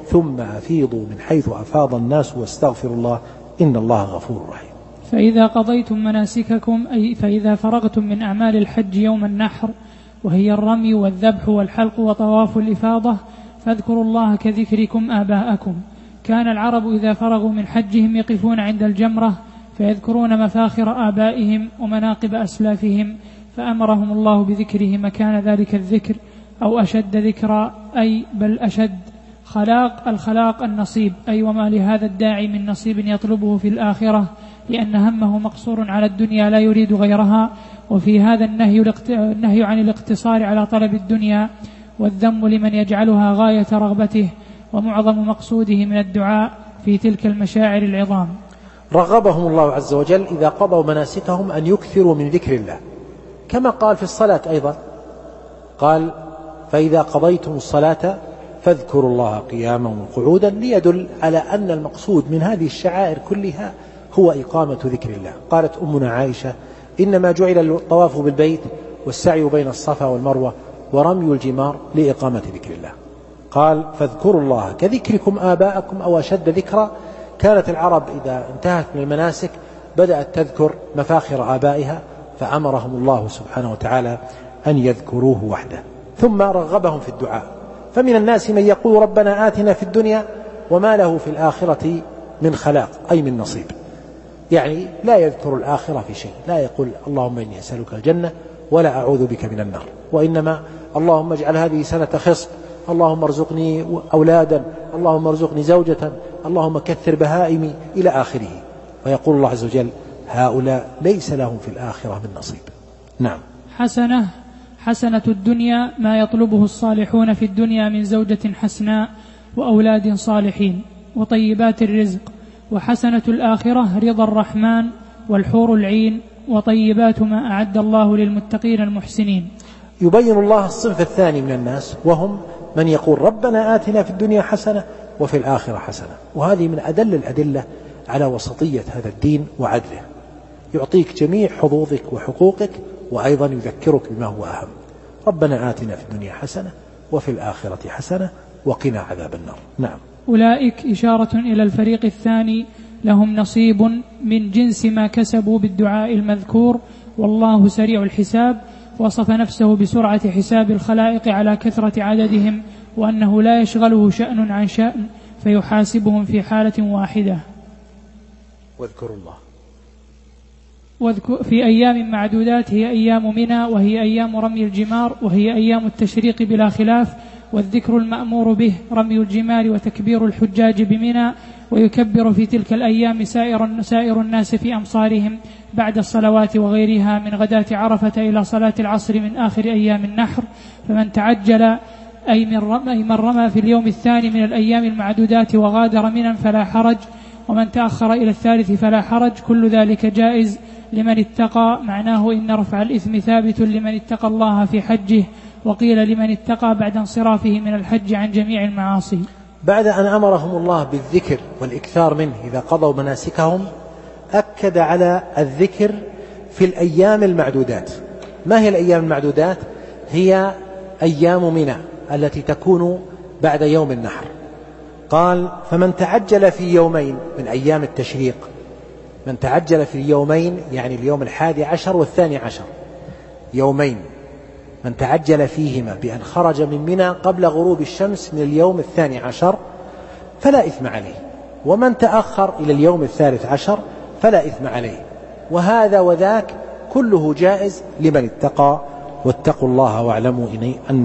ثم أفيضوا من حيث أفاض الناس واستغفروا الله إن الله غفور رحيم. فإذا قضيتم مناسككم أي فإذا فرغتم من أعمال الحج يوم النحر وهي الرمي والذبح والحلق وطواف الإفاضة فاذكروا الله كذكركم آباءكم. كان العرب إذا فرغوا من حجهم يقفون عند الجمرة فيذكرون مفاخر آبائهم ومناقب أسلافهم فأمرهم الله بذكره مكان ذلك الذكر أو أشد ذكرا أي بل أشد. الخلاق النصيب أي وما لهذا الداعي من نصيب يطلبه في الآخرة لأن همه مقصور على الدنيا لا يريد غيرها. وفي هذا النهي عن الاقتصار على طلب الدنيا والذم لمن يجعلها غاية رغبته ومعظم مقصوده من الدعاء في تلك المشاعر العظام. رغبهم الله عز وجل إذا قضوا مناسكهم أن يكثروا من ذكر الله كما قال في الصلاة أيضا، قال فإذا قضيتم الصلاة فاذكروا الله قياما وقعودا، ليدل على أن المقصود من هذه الشعائر كلها هو إقامة ذكر الله. قالت أمنا عائشة إنما جعل الطواف بالبيت والسعي بين الصفا والمروة ورمي الجمار لإقامة ذكر الله. قال فاذكروا الله كذكركم آباءكم أو أشد ذكرا. كانت العرب إذا انتهت من المناسك بدأت تذكر مفاخر آبائها فأمرهم الله سبحانه وتعالى أن يذكروه وحده. ثم رغبهم في الدعاء، فمن الناس من يقول ربنا آتنا في الدنيا وما له في الآخرة من خلاق أي من نصيب، يعني لا يذكر الآخرة في شيء، لا يقول اللهم إني أسألك الجنة ولا أعوذ بك من النار، وإنما اللهم اجعل هذه سنة خصب، اللهم ارزقني أولادا، اللهم ارزقني زوجة، اللهم كثر بهائمي إلى آخره. ويقول الله عز وجل هؤلاء ليس لهم في الآخرة من نصيب. نعم. حسنة الدنيا ما يطلبه الصالحون في الدنيا من زوجة حسناء وأولاد صالحين وطيبات الرزق. وحسنة الآخرة رضا الرحمن والحور العين وطيبات ما أعد الله للمتقين المحسنين. يبين الله الصنف الثاني من الناس وهم من يقول ربنا آتنا في الدنيا حسنة وفي الآخرة حسنة، وهذه من أدل الأدلة على وسطية هذا الدين وعدله، يعطيك جميع حظوظك وحقوقك وأيضا يذكرك بما هو أهم. ربنا آتنا في الدنيا حسنة وفي الآخرة حسنة وقنا عذاب النار. نعم. أولئك إشارة إلى الفريق الثاني لهم نصيب من جنس ما كسبوا بالدعاء المذكور والله سريع الحساب. وصف نفسه بسرعة حساب الخلائق على كثرة عددهم وأنه لا يشغله شأن عن شأن فيحاسبهم في حالة واحدة. واذكروا الله في أيام معدودات هي أيام منى وهي أيام رمي الجمار وهي أيام التشريق بلا خلاف. والذكر المأمور به رمي الجمار وتكبير الحجاج بمنى، ويكبر في تلك الأيام سائر الناس في أمصارهم بعد الصلوات وغيرها من غداة عرفة إلى صلاة العصر من آخر أيام النحر. فمن تعجل أي من رمى في اليوم الثاني من الأيام المعدودات وغادر منى فلا حرج، ومن تأخر إلى الثالث فلا حرج. كل ذلك جائز لمن اتقى، معناه إن رفع الإثم ثابت لمن اتقى الله في حجه، وقيل لمن اتقى بعد انصرافه من الحج عن جميع المعاصي. بعد أن أمرهم الله بالذكر والإكثار منه إذا قضوا مناسكهم أكد على الذكر في الأيام المعدودات. ما هي الأيام المعدودات؟ هي أيام منى التي تكون بعد يوم النحر. قال فمن تعجل في يومين من أيام التشريق، من تعجل في اليومين يعني اليوم 11 والثاني عشر، يومين من تعجل فيهما بأن خرج من منى قبل غروب الشمس من اليوم 12 فلا إثم عليه، ومن تأخر إلى اليوم 13 فلا إثم عليه. وهذا وذاك كله جائز لمن اتقى، واتقوا الله واعلموا أن